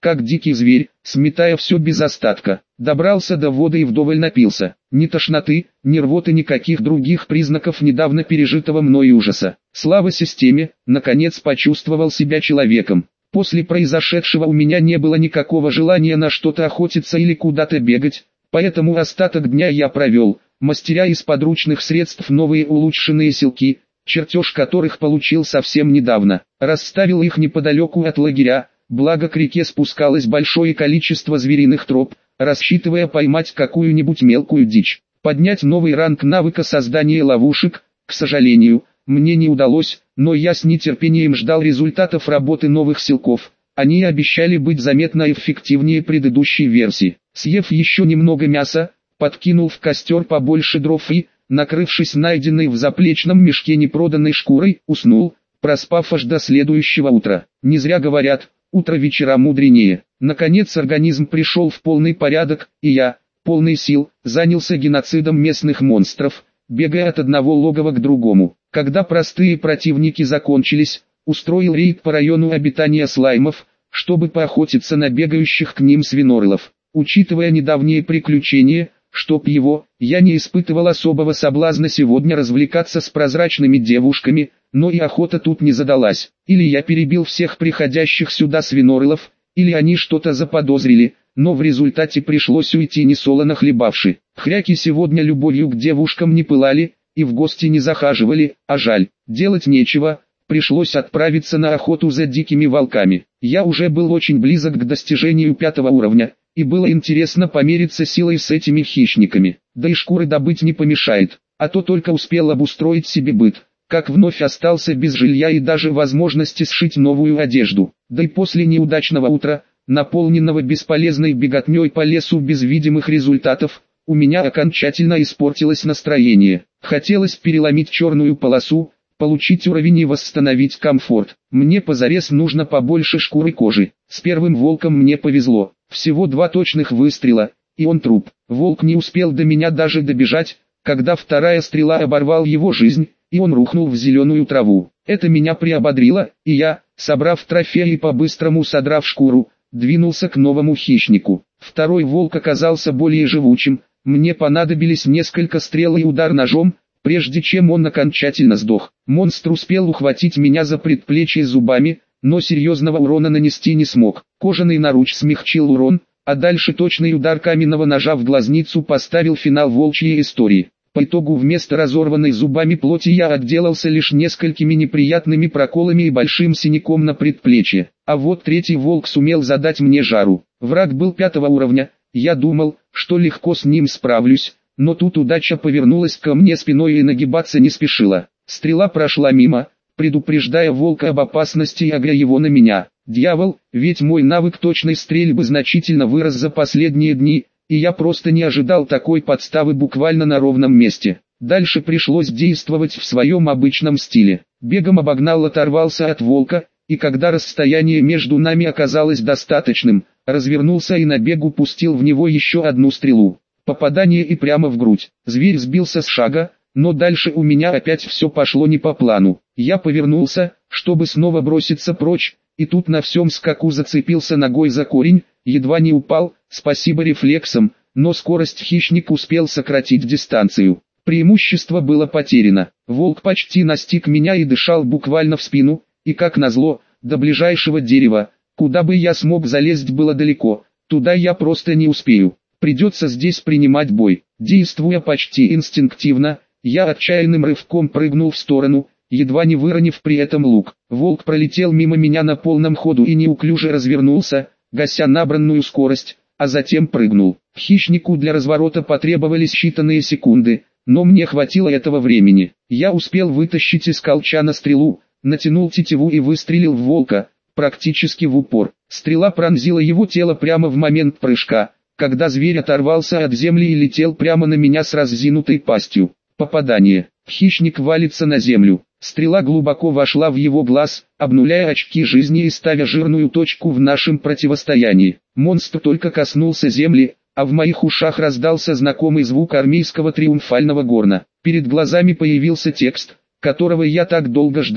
как дикий зверь, сметая все без остатка. Добрался до воды и вдоволь напился. Ни тошноты, ни рвоты, никаких других признаков недавно пережитого мной ужаса. Слава системе, наконец почувствовал себя человеком. После произошедшего у меня не было никакого желания на что-то охотиться или куда-то бегать, поэтому остаток дня я провел, мастеря из подручных средств новые улучшенные селки, чертеж которых получил совсем недавно. Расставил их неподалеку от лагеря, благо к реке спускалось большое количество звериных троп, рассчитывая поймать какую-нибудь мелкую дичь. Поднять новый ранг навыка создания ловушек, к сожалению, мне не удалось, но я с нетерпением ждал результатов работы новых селков. Они обещали быть заметно эффективнее предыдущей версии. Съев еще немного мяса, подкинул в костер побольше дров и, накрывшись найденной в заплечном мешке непроданной шкурой, уснул, проспав аж до следующего утра. Не зря говорят, утро вечера мудренее. Наконец организм пришел в полный порядок, и я, полный сил, занялся геноцидом местных монстров, бегая от одного логова к другому. Когда простые противники закончились, устроил рейд по району обитания слаймов, чтобы поохотиться на бегающих к ним свинорлов. Учитывая недавние приключения, чтоб его, я не испытывал особого соблазна сегодня развлекаться с прозрачными девушками, но и охота тут не задалась. Или я перебил всех приходящих сюда свинорлов, или они что-то заподозрили, но в результате пришлось уйти несолоно хлебавши. Хряки сегодня любовью к девушкам не пылали, и в гости не захаживали, а жаль, делать нечего, пришлось отправиться на охоту за дикими волками. Я уже был очень близок к достижению 5-го уровня, и было интересно помериться силой с этими хищниками. Да и шкуры добыть не помешает, а то только успел обустроить себе быт, как вновь остался без жилья и даже возможности сшить новую одежду. Да и после неудачного утра, наполненного бесполезной беготней по лесу без видимых результатов, у меня окончательно испортилось настроение. Хотелось переломить черную полосу, получить уровень и восстановить комфорт. Мне позарез нужно побольше шкуры кожи. С первым волком мне повезло. Всего 2 точных выстрела, и он труп. Волк не успел до меня даже добежать, когда вторая стрела оборвал его жизнь, и он рухнул в зеленую траву. Это меня приободрило, и я, собрав трофеи и по-быстрому содрав шкуру, двинулся к новому хищнику. Второй волк оказался более живучим. Мне понадобились несколько стрел и удар ножом, прежде чем он окончательно сдох. Монстр успел ухватить меня за предплечье зубами, но серьезного урона нанести не смог. Кожаный наруч смягчил урон, а дальше точный удар каменного ножа в глазницу поставил финал волчьей истории. По итогу вместо разорванной зубами плоти я отделался лишь несколькими неприятными проколами и большим синяком на предплечье. А вот третий волк сумел задать мне жару. Враг был 5-го уровня. Я думал, что легко с ним справлюсь, но тут удача повернулась ко мне спиной и нагибаться не спешила. Стрела прошла мимо, предупреждая волка об опасности и агря его на меня. Дьявол, ведь мой навык точной стрельбы значительно вырос за последние дни, и я просто не ожидал такой подставы буквально на ровном месте. Дальше пришлось действовать в своем обычном стиле. Бегом обогнал, оторвался от волка, и когда расстояние между нами оказалось достаточным, развернулся и на бегу пустил в него еще одну стрелу. Попадание и прямо в грудь. Зверь сбился с шага, но дальше у меня опять все пошло не по плану. Я повернулся, чтобы снова броситься прочь, и тут на всем скаку зацепился ногой за корень, едва не упал, спасибо рефлексам, но скорость хищник успел сократить дистанцию. Преимущество было потеряно. Волк почти настиг меня и дышал буквально в спину, и как назло, до ближайшего дерева, куда бы я смог залезть, было далеко, туда я просто не успею. Придется здесь принимать бой. Действуя почти инстинктивно, я отчаянным рывком прыгнул в сторону, едва не выронив при этом лук. Волк пролетел мимо меня на полном ходу и неуклюже развернулся, гася набранную скорость, а затем прыгнул. Хищнику для разворота потребовались считанные секунды, но мне хватило этого времени. Я успел вытащить из колчана стрелу, натянул тетиву и выстрелил в волка, практически в упор. Стрела пронзила его тело прямо в момент прыжка, когда зверь оторвался от земли и летел прямо на меня с раззинутой пастью. Попадание. Хищник валится на землю. Стрела глубоко вошла в его глаз, обнуляя очки жизни и ставя жирную точку в нашем противостоянии. Монстр только коснулся земли, а в моих ушах раздался знакомый звук армейского триумфального горна. Перед глазами появился текст, которого я так долго ждал.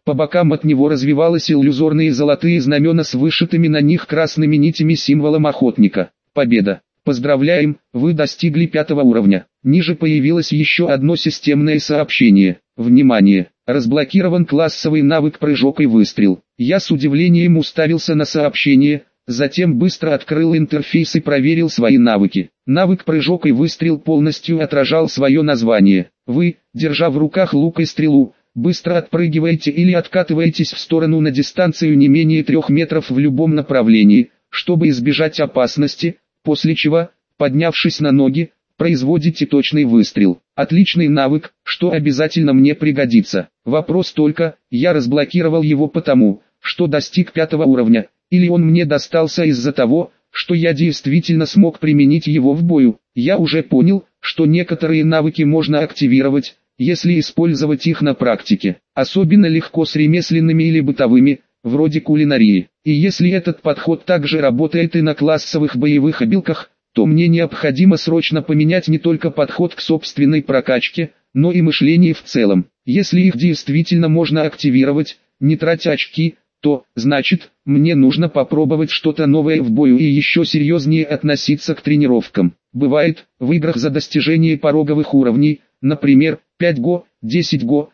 По бокам от него развивались иллюзорные золотые знамена с вышитыми на них красными нитями символом охотника. Победа! Поздравляем, вы достигли 5 уровня. Ниже появилось еще одно системное сообщение. Внимание! Разблокирован классовый навык прыжок и выстрел. Я с удивлением уставился на сообщение, затем быстро открыл интерфейс и проверил свои навыки. Навык прыжок и выстрел полностью отражал свое название. Вы, держа в руках лук и стрелу, быстро отпрыгиваете или откатываетесь в сторону на дистанцию не менее 3 метров в любом направлении, чтобы избежать опасности, после чего, поднявшись на ноги, производите точный выстрел. Отличный навык, что обязательно мне пригодится. Вопрос только, я разблокировал его потому, что достиг 5 уровня, или он мне достался из-за того, что я действительно смог применить его в бою. Я уже понял, что некоторые навыки можно активировать, если использовать их на практике. Особенно легко с ремесленными или бытовыми, вроде кулинарии. И если этот подход также работает и на классовых боевых обилках, то мне необходимо срочно поменять не только подход к собственной прокачке, но и мышление в целом. Если их действительно можно активировать, не тратя очки, то, значит, мне нужно попробовать что-то новое в бою и еще серьезнее относиться к тренировкам. Бывает, в играх за достижение пороговых уровней, например, 5 го, 10 го,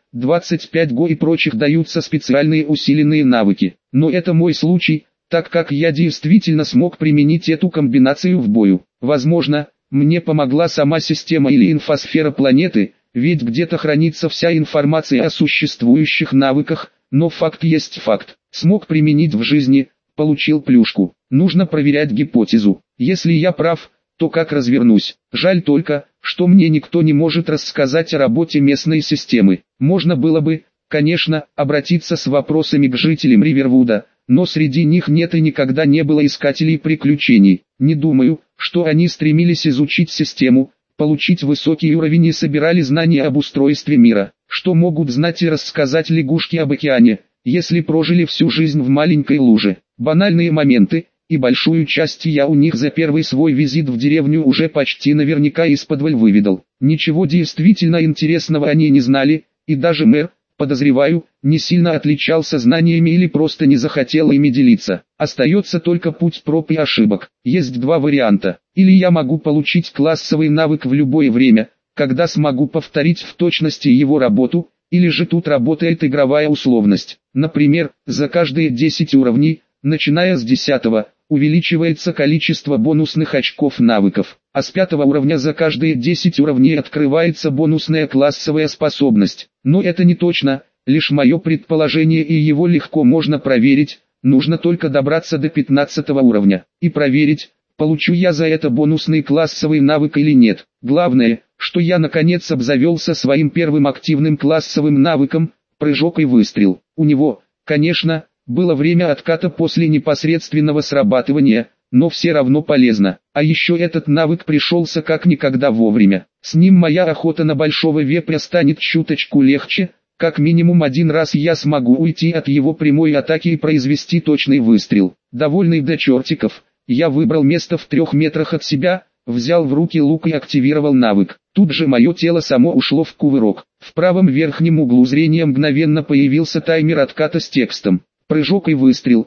25 го и прочих даются специальные усиленные навыки. Но это мой случай, так как я действительно смог применить эту комбинацию в бою. Возможно, мне помогла сама система или инфосфера планеты, ведь где-то хранится вся информация о существующих навыках, но факт есть факт. Смог применить в жизни, получил плюшку. Нужно проверять гипотезу. Если я прав, то как развернусь? Жаль только, что мне никто не может рассказать о работе местной системы. Можно было бы, конечно, обратиться с вопросами к жителям Ривервуда, но среди них нет и никогда не было искателей приключений. Не думаю, что они стремились изучить систему, получить высокий уровень и собирали знания об устройстве мира. Что могут знать и рассказать лягушки об океане, если прожили всю жизнь в маленькой луже? Банальные моменты, и большую часть я у них за первый свой визит в деревню уже почти наверняка исподволь выведал. Ничего действительно интересного они не знали, и даже мэр, подозреваю, не сильно отличался знаниями или просто не захотел ими делиться. Остается только путь проб и ошибок. Есть два варианта. Или я могу получить классовый навык в любое время, когда смогу повторить в точности его работу, или же тут работает игровая условность. Например, за каждые 10 уровней, начиная с 10-го, увеличивается количество бонусных очков навыков, а с 5 уровня за каждые 10 уровней открывается бонусная классовая способность. Но это не точно, лишь мое предположение и его легко можно проверить, нужно только добраться до 15 уровня и проверить, получу я за это бонусный классовый навык или нет. Главное, что я наконец обзавелся своим первым активным классовым навыком, прыжок и выстрел. У него, конечно, было время отката после непосредственного срабатывания, но все равно полезно. А еще этот навык пришелся как никогда вовремя. С ним моя охота на большого вепря станет чуточку легче, как минимум один раз я смогу уйти от его прямой атаки и произвести точный выстрел. Довольный до чертиков, я выбрал место в 3 метрах от себя, взял в руки лук и активировал навык. Тут же мое тело само ушло в кувырок. В правом верхнем углу зрения мгновенно появился таймер отката с текстом. Прыжок и выстрел,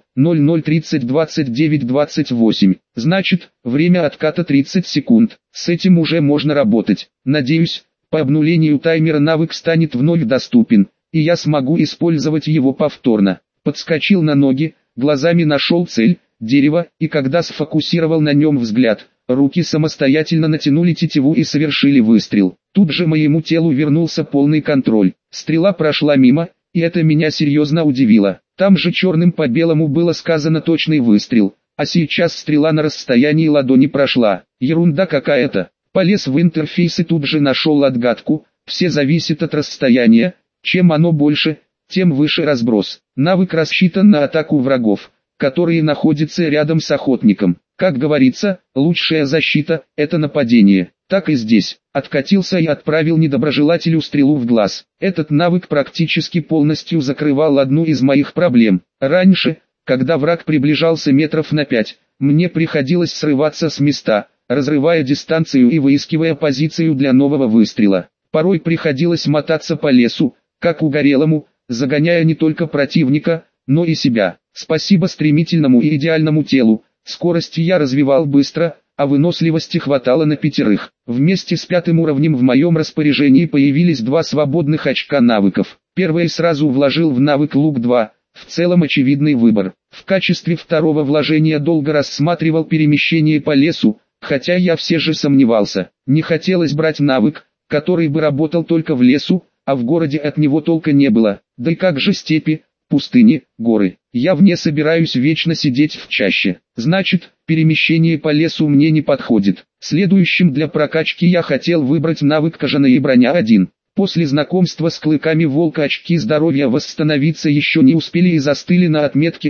00:30:29:28. Значит, время отката 30 секунд. С этим уже можно работать. Надеюсь, по обнулению таймера навык станет вновь доступен, и я смогу использовать его повторно. Подскочил на ноги, глазами нашел цель, дерево, и когда сфокусировал на нем взгляд, руки самостоятельно натянули тетиву и совершили выстрел. Тут же моему телу вернулся полный контроль. Стрела прошла мимо, и это меня серьезно удивило. Там же черным по белому было сказано точный выстрел, а сейчас стрела на расстоянии ладони прошла. Ерунда какая-то. Полез в интерфейс и тут же нашел отгадку. Все зависит от расстояния, чем оно больше, тем выше разброс. Навык рассчитан на атаку врагов, которые находятся рядом с охотником. Как говорится, лучшая защита – это нападение. Так и здесь. Откатился и отправил недоброжелателю стрелу в глаз. Этот навык практически полностью закрывал одну из моих проблем. Раньше, когда враг приближался метров на 5, мне приходилось срываться с места, разрывая дистанцию и выискивая позицию для нового выстрела. Порой приходилось мотаться по лесу, как угорелому, загоняя не только противника, но и себя. Спасибо стремительному и идеальному телу, скорость я развивал быстро, а выносливости хватало на 5. Вместе с 5 уровнем в моем распоряжении появились 2 свободных очка навыков. Первое сразу вложил в навык лук 2, в целом очевидный выбор. В качестве второго вложения долго рассматривал перемещение по лесу, хотя я все же сомневался. Не хотелось брать навык, который бы работал только в лесу, а в городе от него толка не было. Да и как же степи, пустыни, горы. Я не собираюсь вечно сидеть в чаще. Значит, перемещение по лесу мне не подходит. Следующим для прокачки я хотел выбрать навык кожаная броня 1. После знакомства с клыками волка очки здоровья восстановиться еще не успели и застыли на отметке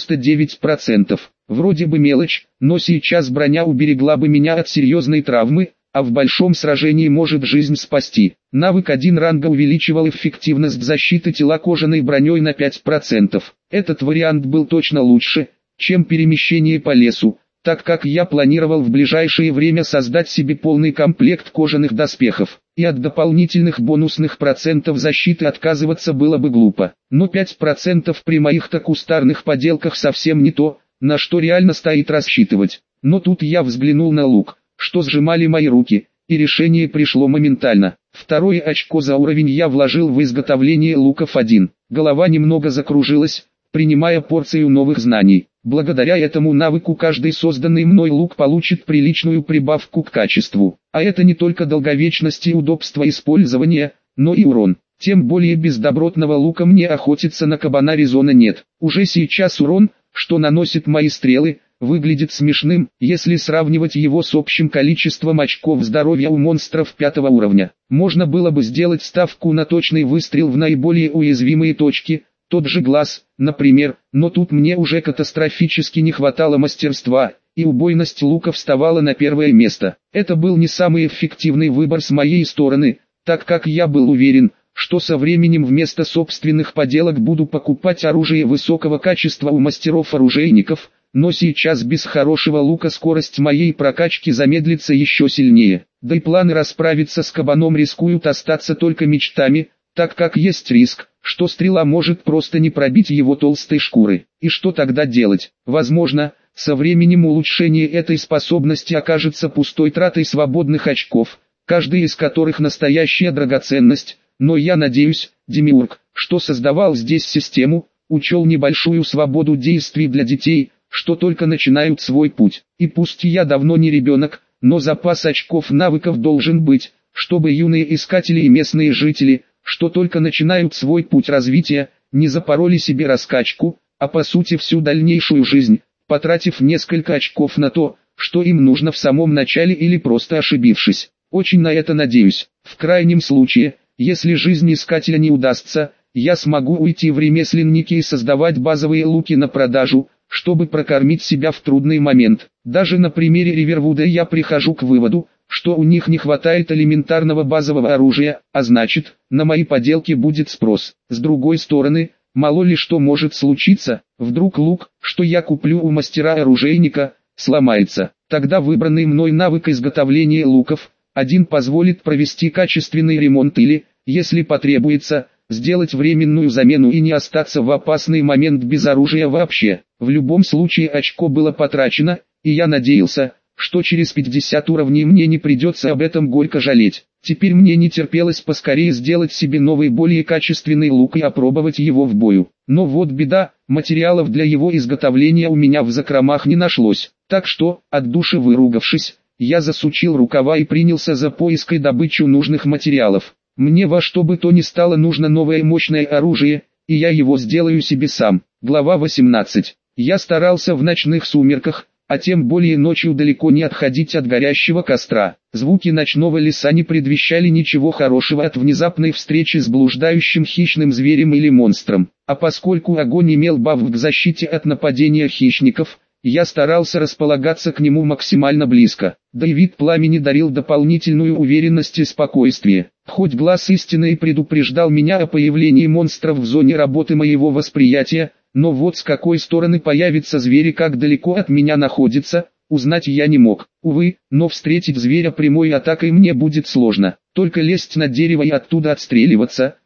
99%. Вроде бы мелочь, но сейчас броня уберегла бы меня от серьезной травмы, а в большом сражении может жизнь спасти. Навык 1 ранга увеличивал эффективность защиты тела кожаной броней на 5%. Этот вариант был точно лучше, чем перемещение по лесу, так как я планировал в ближайшее время создать себе полный комплект кожаных доспехов, и от дополнительных бонусных процентов защиты отказываться было бы глупо. Но 5% при моих-то кустарных поделках совсем не то, на что реально стоит рассчитывать. Но тут я взглянул на лук, что сжимали мои руки, и решение пришло моментально. Второе очко за уровень я вложил в изготовление луков 1. Голова немного закружилась, принимая порцию новых знаний. Благодаря этому навыку каждый созданный мной лук получит приличную прибавку к качеству. А это не только долговечность и удобство использования, но и урон. Тем более без добротного лука мне охотиться на кабана резона нет. Уже сейчас урон, что наносит мои стрелы, выглядит смешным, если сравнивать его с общим количеством очков здоровья у монстров 5 уровня. Можно было бы сделать ставку на точный выстрел в наиболее уязвимые точки, тот же глаз, например, но тут мне уже катастрофически не хватало мастерства, и убойность лука вставала на первое место. Это был не самый эффективный выбор с моей стороны, так как я был уверен, что со временем вместо собственных поделок буду покупать оружие высокого качества у мастеров-оружейников, но сейчас без хорошего лука скорость моей прокачки замедлится еще сильнее. Да и планы расправиться с кабаном рискуют остаться только мечтами, так как есть риск, что стрела может просто не пробить его толстой шкуры. И что тогда делать? Возможно, со временем улучшение этой способности окажется пустой тратой свободных очков, каждый из которых настоящая драгоценность, но я надеюсь, Демиург, что создавал здесь систему, учел небольшую свободу действий для детей, что только начинают свой путь. И пусть я давно не ребенок, но запас очков навыков должен быть, чтобы юные искатели и местные жители, что только начинают свой путь развития, не запороли себе раскачку, а по сути всю дальнейшую жизнь, потратив несколько очков на то, что им нужно в самом начале или просто ошибившись. Очень на это надеюсь. В крайнем случае, если жизнь искателя не удастся, я смогу уйти в ремесленники и создавать базовые луки на продажу, чтобы прокормить себя в трудный момент. Даже на примере Ривервуда я прихожу к выводу, что у них не хватает элементарного базового оружия, а значит, на мои поделки будет спрос. С другой стороны, мало ли что может случиться, вдруг лук, что я куплю у мастера-оружейника, сломается. Тогда выбранный мной навык изготовления луков, 1 позволит провести качественный ремонт или, если потребуется, сделать временную замену и не остаться в опасный момент без оружия вообще. В любом случае очко было потрачено, и я надеялся, что через 50 уровней мне не придется об этом горько жалеть. Теперь мне не терпелось поскорее сделать себе новый более качественный лук и опробовать его в бою. Но вот беда, материалов для его изготовления у меня в закромах не нашлось. Так что, от души выругавшись, я засучил рукава и принялся за поиск и добычу нужных материалов. Мне во что бы то ни стало нужно новое мощное оружие, и я его сделаю себе сам. Глава 18. Я старался в ночных сумерках, а тем более ночью далеко не отходить от горящего костра. Звуки ночного леса не предвещали ничего хорошего от внезапной встречи с блуждающим хищным зверем или монстром. А поскольку огонь имел баф к защите от нападения хищников, я старался располагаться к нему максимально близко. Да и вид пламени дарил дополнительную уверенность и спокойствие. Хоть глаз истины и предупреждал меня о появлении монстров в зоне работы моего восприятия, но вот с какой стороны появится зверь и как далеко от меня находится, узнать я не мог. Увы, но встретить зверя прямой атакой мне будет сложно. Только лезть на дерево и оттуда отстреливаться,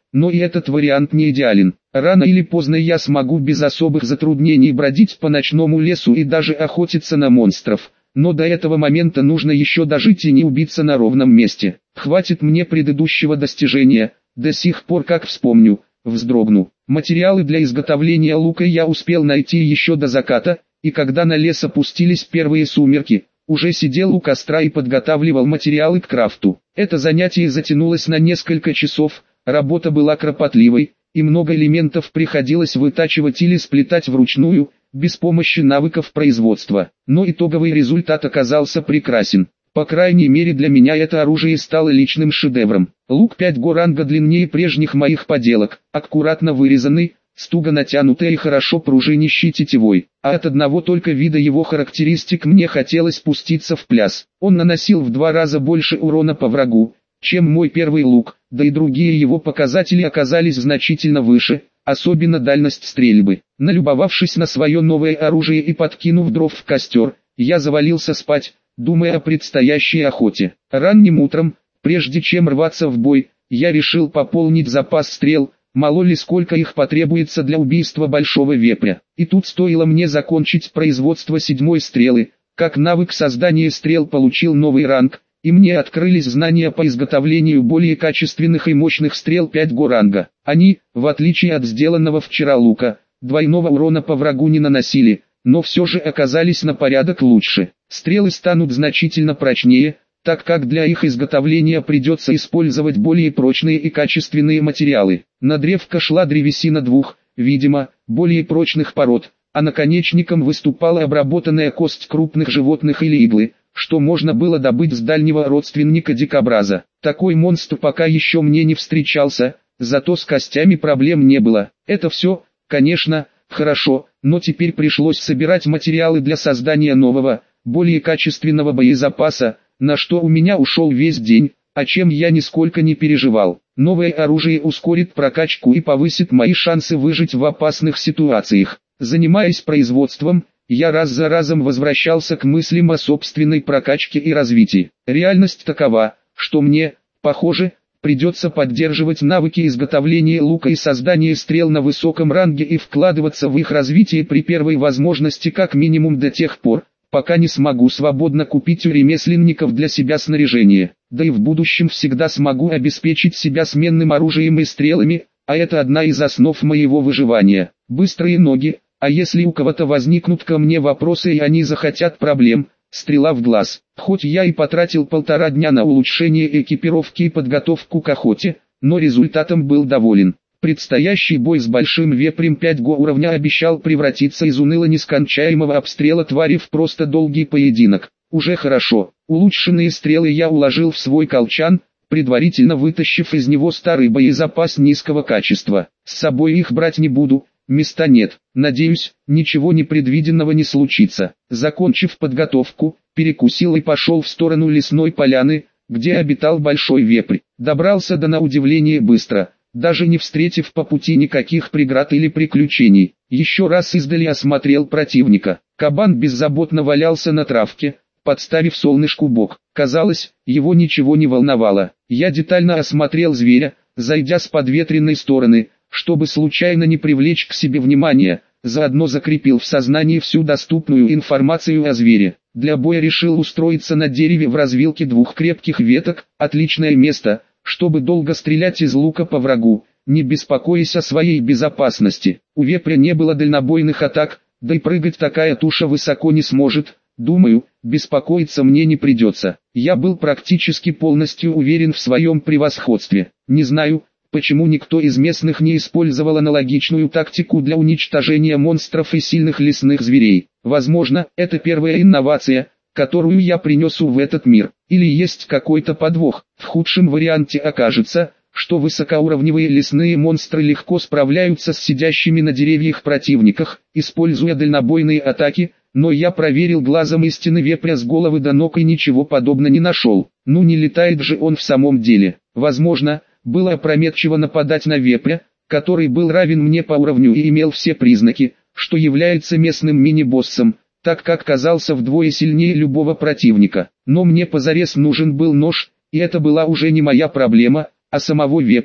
но и этот вариант не идеален. Рано или поздно я смогу без особых затруднений бродить по ночному лесу и даже охотиться на монстров. Но до этого момента нужно еще дожить и не убиться на ровном месте. Хватит мне предыдущего достижения, до сих пор как вспомню, вздрогну. Материалы для изготовления лука я успел найти еще до заката, и когда на лес опустились первые сумерки, уже сидел у костра и подготавливал материалы к крафту. Это занятие затянулось на несколько часов, работа была кропотливой, и много элементов приходилось вытачивать или сплетать вручную, без помощи навыков производства. Но итоговый результат оказался прекрасен. По крайней мере для меня это оружие стало личным шедевром. Лук 5 го ранга длиннее прежних моих поделок, аккуратно вырезанный, с туго натянутой и хорошо пружинящей тетивой. А от одного только вида его характеристик мне хотелось пуститься в пляс. Он наносил в 2 раза больше урона по врагу, чем мой первый лук, да и другие его показатели оказались значительно выше, особенно дальность стрельбы. Налюбовавшись на свое новое оружие и подкинув дров в костер, я завалился спать, думая о предстоящей охоте. Ранним утром, прежде чем рваться в бой, я решил пополнить запас стрел, мало ли сколько их потребуется для убийства большого вепря. И тут стоило мне закончить производство 7-й стрелы, как навык создания стрел получил новый ранг, и мне открылись знания по изготовлению более качественных и мощных стрел 5 го ранга. Они, в отличие от сделанного вчера лука, двойного урона по врагу не наносили, но все же оказались на порядок лучше. Стрелы станут значительно прочнее, так как для их изготовления придется использовать более прочные и качественные материалы. На древко шла древесина 2, видимо, более прочных пород, а наконечником выступала обработанная кость крупных животных или иглы, что можно было добыть с дальнего родственника дикобраза. Такой монстр пока еще мне не встречался, зато с костями проблем не было. Это все, конечно, хорошо, но теперь пришлось собирать материалы для создания нового, более качественного боезапаса, на что у меня ушел весь день, о чем я нисколько не переживал. Новое оружие ускорит прокачку и повысит мои шансы выжить в опасных ситуациях. Занимаясь производством, я раз за разом возвращался к мыслям о собственной прокачке и развитии. Реальность такова, что мне, похоже, придется поддерживать навыки изготовления лука и создания стрел на высоком ранге и вкладываться в их развитие при первой возможности как минимум до тех пор, пока не смогу свободно купить у ремесленников для себя снаряжение. Да и в будущем всегда смогу обеспечить себя сменным оружием и стрелами, а это одна из основ моего выживания. Быстрые ноги. А если у кого-то возникнут ко мне вопросы и они захотят проблем, стрела в глаз. Хоть я и потратил 1,5 дня на улучшение экипировки и подготовку к охоте, но результатом был доволен. Предстоящий бой с большим вепрем 5 го уровня обещал превратиться из уныло-нескончаемого обстрела твари в просто долгий поединок. Уже хорошо. Улучшенные стрелы я уложил в свой колчан, предварительно вытащив из него старый боезапас низкого качества. С собой их брать не буду. Места нет. Надеюсь, ничего непредвиденного не случится. Закончив подготовку, перекусил и пошел в сторону лесной поляны, где обитал большой вепрь. Добрался на удивление быстро, даже не встретив по пути никаких преград или приключений. Еще раз издали осмотрел противника. Кабан беззаботно валялся на травке, подставив солнышку бок. Казалось, его ничего не волновало. Я детально осмотрел зверя, зайдя с подветренной стороны, чтобы случайно не привлечь к себе внимания, заодно закрепил в сознании всю доступную информацию о звере. Для боя решил устроиться на дереве в развилке 2 крепких веток, отличное место, чтобы долго стрелять из лука по врагу, не беспокоясь о своей безопасности. У вепря не было дальнобойных атак, да и прыгать такая туша высоко не сможет. Думаю, беспокоиться мне не придется. Я был практически полностью уверен в своем превосходстве. Не знаю, почему никто из местных не использовал аналогичную тактику для уничтожения монстров и сильных лесных зверей. Возможно, это первая инновация, которую я принесу в этот мир. Или есть какой-то подвох. В худшем варианте окажется, что высокоуровневые лесные монстры легко справляются с сидящими на деревьях противниках, используя дальнобойные атаки, но я проверил глазом истины вепря с головы до ног и ничего подобного не нашел. Ну не летает же он в самом деле. Возможно, было опрометчиво нападать на вепря, который был равен мне по уровню и имел все признаки, что является местным мини-боссом, так как казался вдвое сильнее любого противника. Но мне позарез нужен был нож, и это была уже не моя проблема, а самого вепря,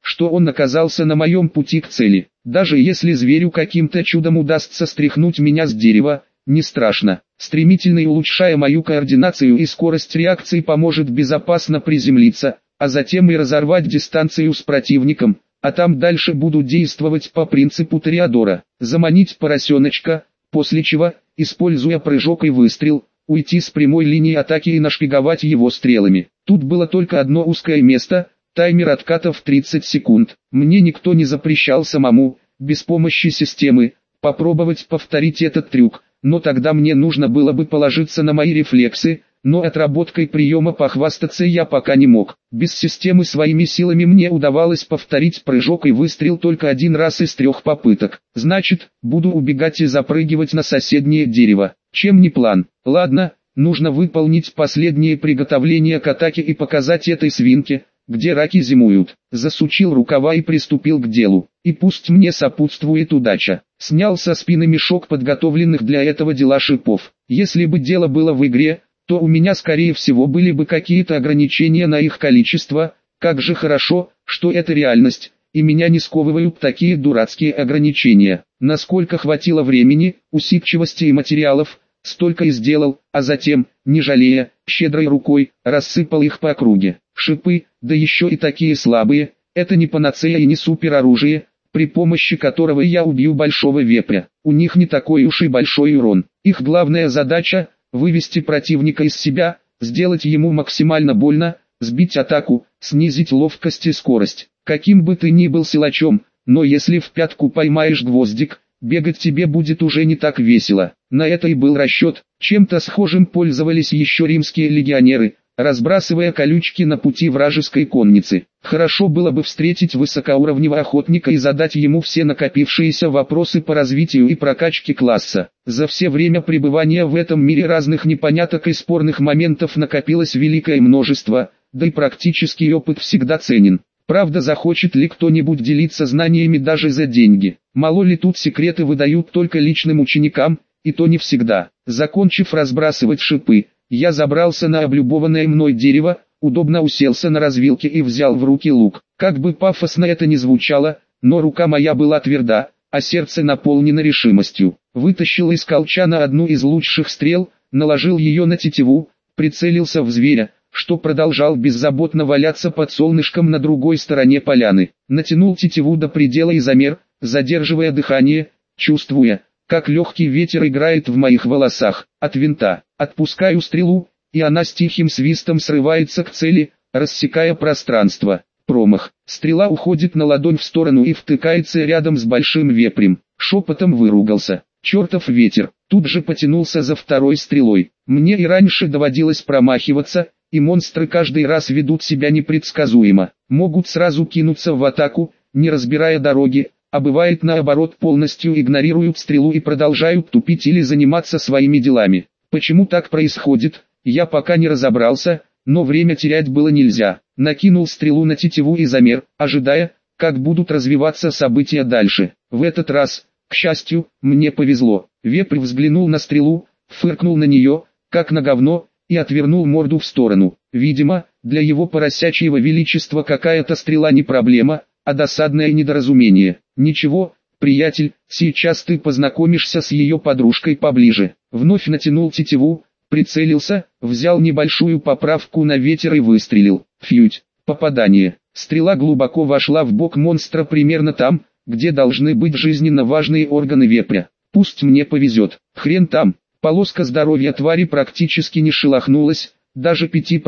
что он оказался на моем пути к цели. Даже если зверю каким-то чудом удастся стряхнуть меня с дерева, не страшно. Стремительно улучшая мою координацию и скорость реакции поможет безопасно приземлиться, а затем и разорвать дистанцию с противником, а там дальше буду действовать по принципу Тореадора. Заманить поросеночка, после чего, используя прыжок и выстрел, уйти с прямой линии атаки и нашпиговать его стрелами. Тут было только одно узкое место, таймер откатов 30 секунд. Мне никто не запрещал самому, без помощи системы, попробовать повторить этот трюк, но тогда мне нужно было бы положиться на мои рефлексы, но отработкой приема похвастаться я пока не мог. Без системы своими силами мне удавалось повторить прыжок и выстрел только один раз из 3 попыток. Значит, буду убегать и запрыгивать на соседнее дерево. Чем не план? Ладно, нужно выполнить последние приготовления к атаке и показать этой свинке, где раки зимуют. Засучил рукава и приступил к делу. И пусть мне сопутствует удача. Снял со спины мешок подготовленных для этого дела шипов. Если бы дело было в игре, то у меня скорее всего были бы какие-то ограничения на их количество. Как же хорошо, что это реальность, и меня не сковывают такие дурацкие ограничения. Насколько хватило времени, усидчивости и материалов, столько и сделал, а затем, не жалея, щедрой рукой, рассыпал их по округе. Шипы, да еще и такие слабые, это не панацея и не супероружие, при помощи которого я убью большого вепря. У них не такой уж и большой урон. Их главная задача – вывести противника из себя, сделать ему максимально больно, сбить атаку, снизить ловкость и скорость. Каким бы ты ни был силачом, но если в пятку поймаешь гвоздик, бегать тебе будет уже не так весело. На это и был расчет. Чем-то схожим пользовались еще римские легионеры, разбрасывая колючки на пути вражеской конницы. Хорошо было бы встретить высокоуровневого охотника и задать ему все накопившиеся вопросы по развитию и прокачке класса. За все время пребывания в этом мире разных непоняток и спорных моментов накопилось великое множество, да и практический опыт всегда ценен. Правда, захочет ли кто-нибудь делиться знаниями даже за деньги? Мало ли тут секреты выдают только личным ученикам, и то не всегда. Закончив разбрасывать шипы, я забрался на облюбованное мной дерево, удобно уселся на развилке и взял в руки лук. Как бы пафосно это ни звучало, но рука моя была тверда, а сердце наполнено решимостью. Вытащил из колчана одну из лучших стрел, наложил ее на тетиву, прицелился в зверя, что продолжал беззаботно валяться под солнышком на другой стороне поляны. Натянул тетиву до предела и замер, задерживая дыхание, чувствуя, как легкий ветер играет в моих волосах. От винта отпускаю стрелу, и она с тихим свистом срывается к цели, рассекая пространство. Промах. Стрела уходит на ладонь в сторону и втыкается рядом с большим вепрем. Шепотом выругался. Чертов ветер. Тут же потянулся за второй стрелой. Мне и раньше доводилось промахиваться, и монстры каждый раз ведут себя непредсказуемо. Могут сразу кинуться в атаку, не разбирая дороги, а бывает наоборот полностью игнорируют стрелу и продолжают тупить или заниматься своими делами. Почему так происходит, я пока не разобрался, но время терять было нельзя. Накинул стрелу на тетиву и замер, ожидая, как будут развиваться события дальше. В этот раз, к счастью, мне повезло. Вепрь взглянул на стрелу, фыркнул на нее, как на говно, и отвернул морду в сторону. Видимо, для его поросячьего величества какая-то стрела не проблема, а досадное недоразумение. Ничего, приятель, сейчас ты познакомишься с ее подружкой поближе. Вновь натянул тетиву, прицелился, взял небольшую поправку на ветер и выстрелил. Фьють, попадание. Стрела глубоко вошла в бок монстра примерно там, где должны быть жизненно важные органы вепря. Пусть мне повезет. Хрен там. Полоска здоровья твари практически не шелохнулась, даже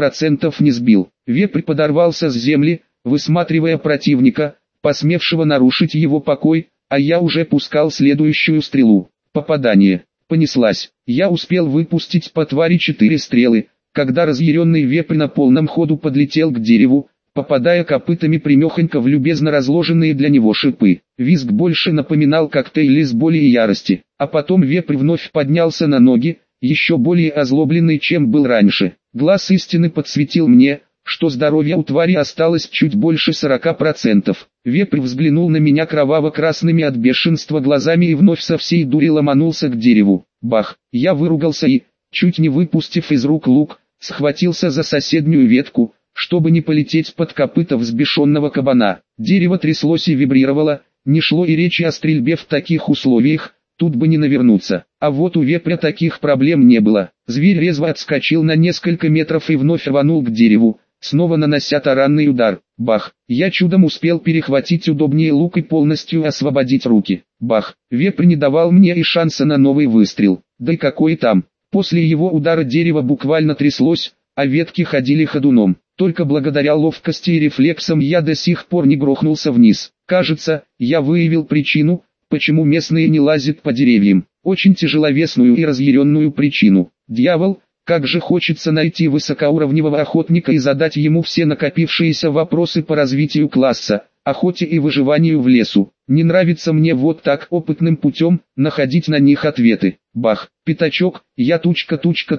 5% не сбил. Вепрь подорвался с земли, высматривая противника, посмевшего нарушить его покой, а я уже пускал следующую стрелу. Попадание. Понеслась. Я успел выпустить по твари 4 стрелы, когда разъяренный вепрь на полном ходу подлетел к дереву, попадая копытами примехонько в любезно разложенные для него шипы. Визг больше напоминал коктейль из боли и ярости, а потом вепрь вновь поднялся на ноги, еще более озлобленный, чем был раньше. Глаз истины подсветил мне, что здоровья у твари осталось чуть больше 40%. Вепрь взглянул на меня кроваво-красными от бешенства глазами и вновь со всей дури ломанулся к дереву. Бах! Я выругался и, чуть не выпустив из рук лук, схватился за соседнюю ветку, чтобы не полететь под копыта взбешенного кабана. Дерево тряслось и вибрировало, не шло и речи о стрельбе в таких условиях, тут бы не навернуться. А вот у вепря таких проблем не было. Зверь резво отскочил на несколько метров и вновь рванул к дереву, снова нанося таранный удар. Бах! Я чудом успел перехватить удобнее лук и полностью освободить руки. Бах! Вепрь не давал мне и шанса на новый выстрел. Да и какой там! После его удара дерево буквально тряслось, а ветки ходили ходуном. Только благодаря ловкости и рефлексам я до сих пор не грохнулся вниз. Кажется, я выявил причину, почему местные не лазят по деревьям. Очень тяжеловесную и разъяренную причину. Дьявол, как же хочется найти высокоуровневого охотника и задать ему все накопившиеся вопросы по развитию класса, охоте и выживанию в лесу. Не нравится мне вот так опытным путем находить на них ответы. Бах, пятачок, я тучка,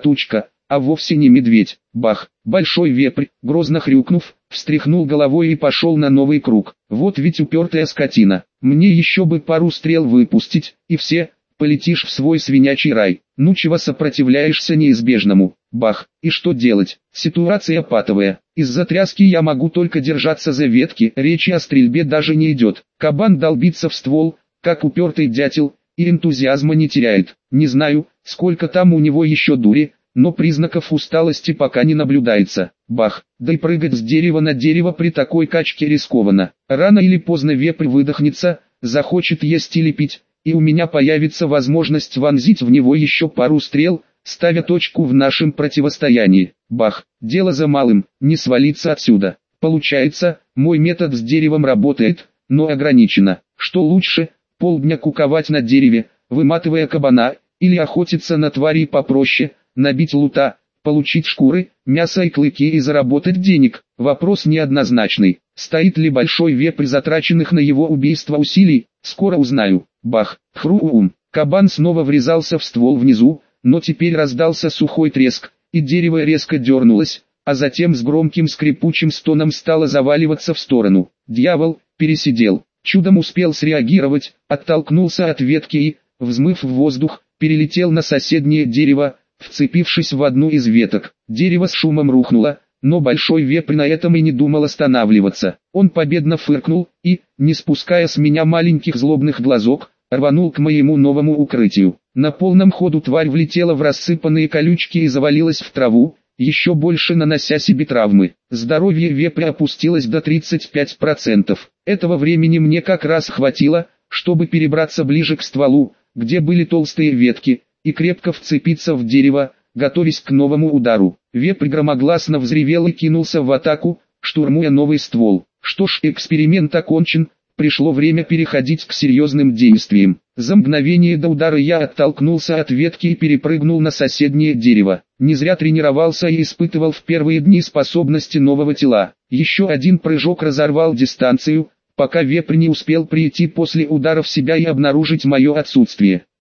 а вовсе не медведь. Бах, большой вепрь, грозно хрюкнув, встряхнул головой и пошел на новый круг. Вот ведь упертая скотина. Мне еще бы пару стрел выпустить, и все, полетишь в свой свинячий рай. Ну чего сопротивляешься неизбежному? Бах, и что делать? Ситуация патовая. Из-за тряски я могу только держаться за ветки, речи о стрельбе даже не идет. Кабан долбится в ствол, как упертый дятел, и энтузиазма не теряет. Не знаю, сколько там у него еще дури, но признаков усталости пока не наблюдается. Бах, да и прыгать с дерева на дерево при такой качке рискованно. Рано или поздно вепрь выдохнется, захочет есть или пить, и у меня появится возможность вонзить в него еще пару стрел, ставя точку в нашем противостоянии. Бах, дело за малым, не свалиться отсюда. Получается, мой метод с деревом работает, но ограниченно. Что лучше, полдня куковать на дереве, выматывая кабана, или охотиться на тварей попроще, набить лута, получить шкуры, мясо и клыки и заработать денег? Вопрос неоднозначный. Стоит ли большой вепрь затраченных на его убийство усилий? Скоро узнаю. Бах, хрум. Кабан снова врезался в ствол внизу, но теперь раздался сухой треск, и дерево резко дернулось, а затем с громким скрипучим стоном стало заваливаться в сторону. Дьявол, пересидел. Чудом успел среагировать, оттолкнулся от ветки и, взмыв в воздух, перелетел на соседнее дерево, вцепившись в одну из веток. Дерево с шумом рухнуло, но большой вепрь на этом и не думал останавливаться. Он победно фыркнул и, не спуская с меня маленьких злобных глазок, рванул к моему новому укрытию. На полном ходу тварь влетела в рассыпанные колючки и завалилась в траву, еще больше нанося себе травмы. Здоровье вепря опустилось до 35%. Этого времени мне как раз хватило, чтобы перебраться ближе к стволу, где были толстые ветки, и крепко вцепиться в дерево, готовясь к новому удару. Вепрь громогласно взревел и кинулся в атаку, штурмуя новый ствол. Что ж, эксперимент окончен, пришло время переходить к серьезным действиям. За мгновение до удара я оттолкнулся от ветки и перепрыгнул на соседнее дерево. Не зря тренировался и испытывал в первые дни способности нового тела. Еще один прыжок разорвал дистанцию, пока вепрь не успел прийти после удара в себя и обнаружить мое отсутствие.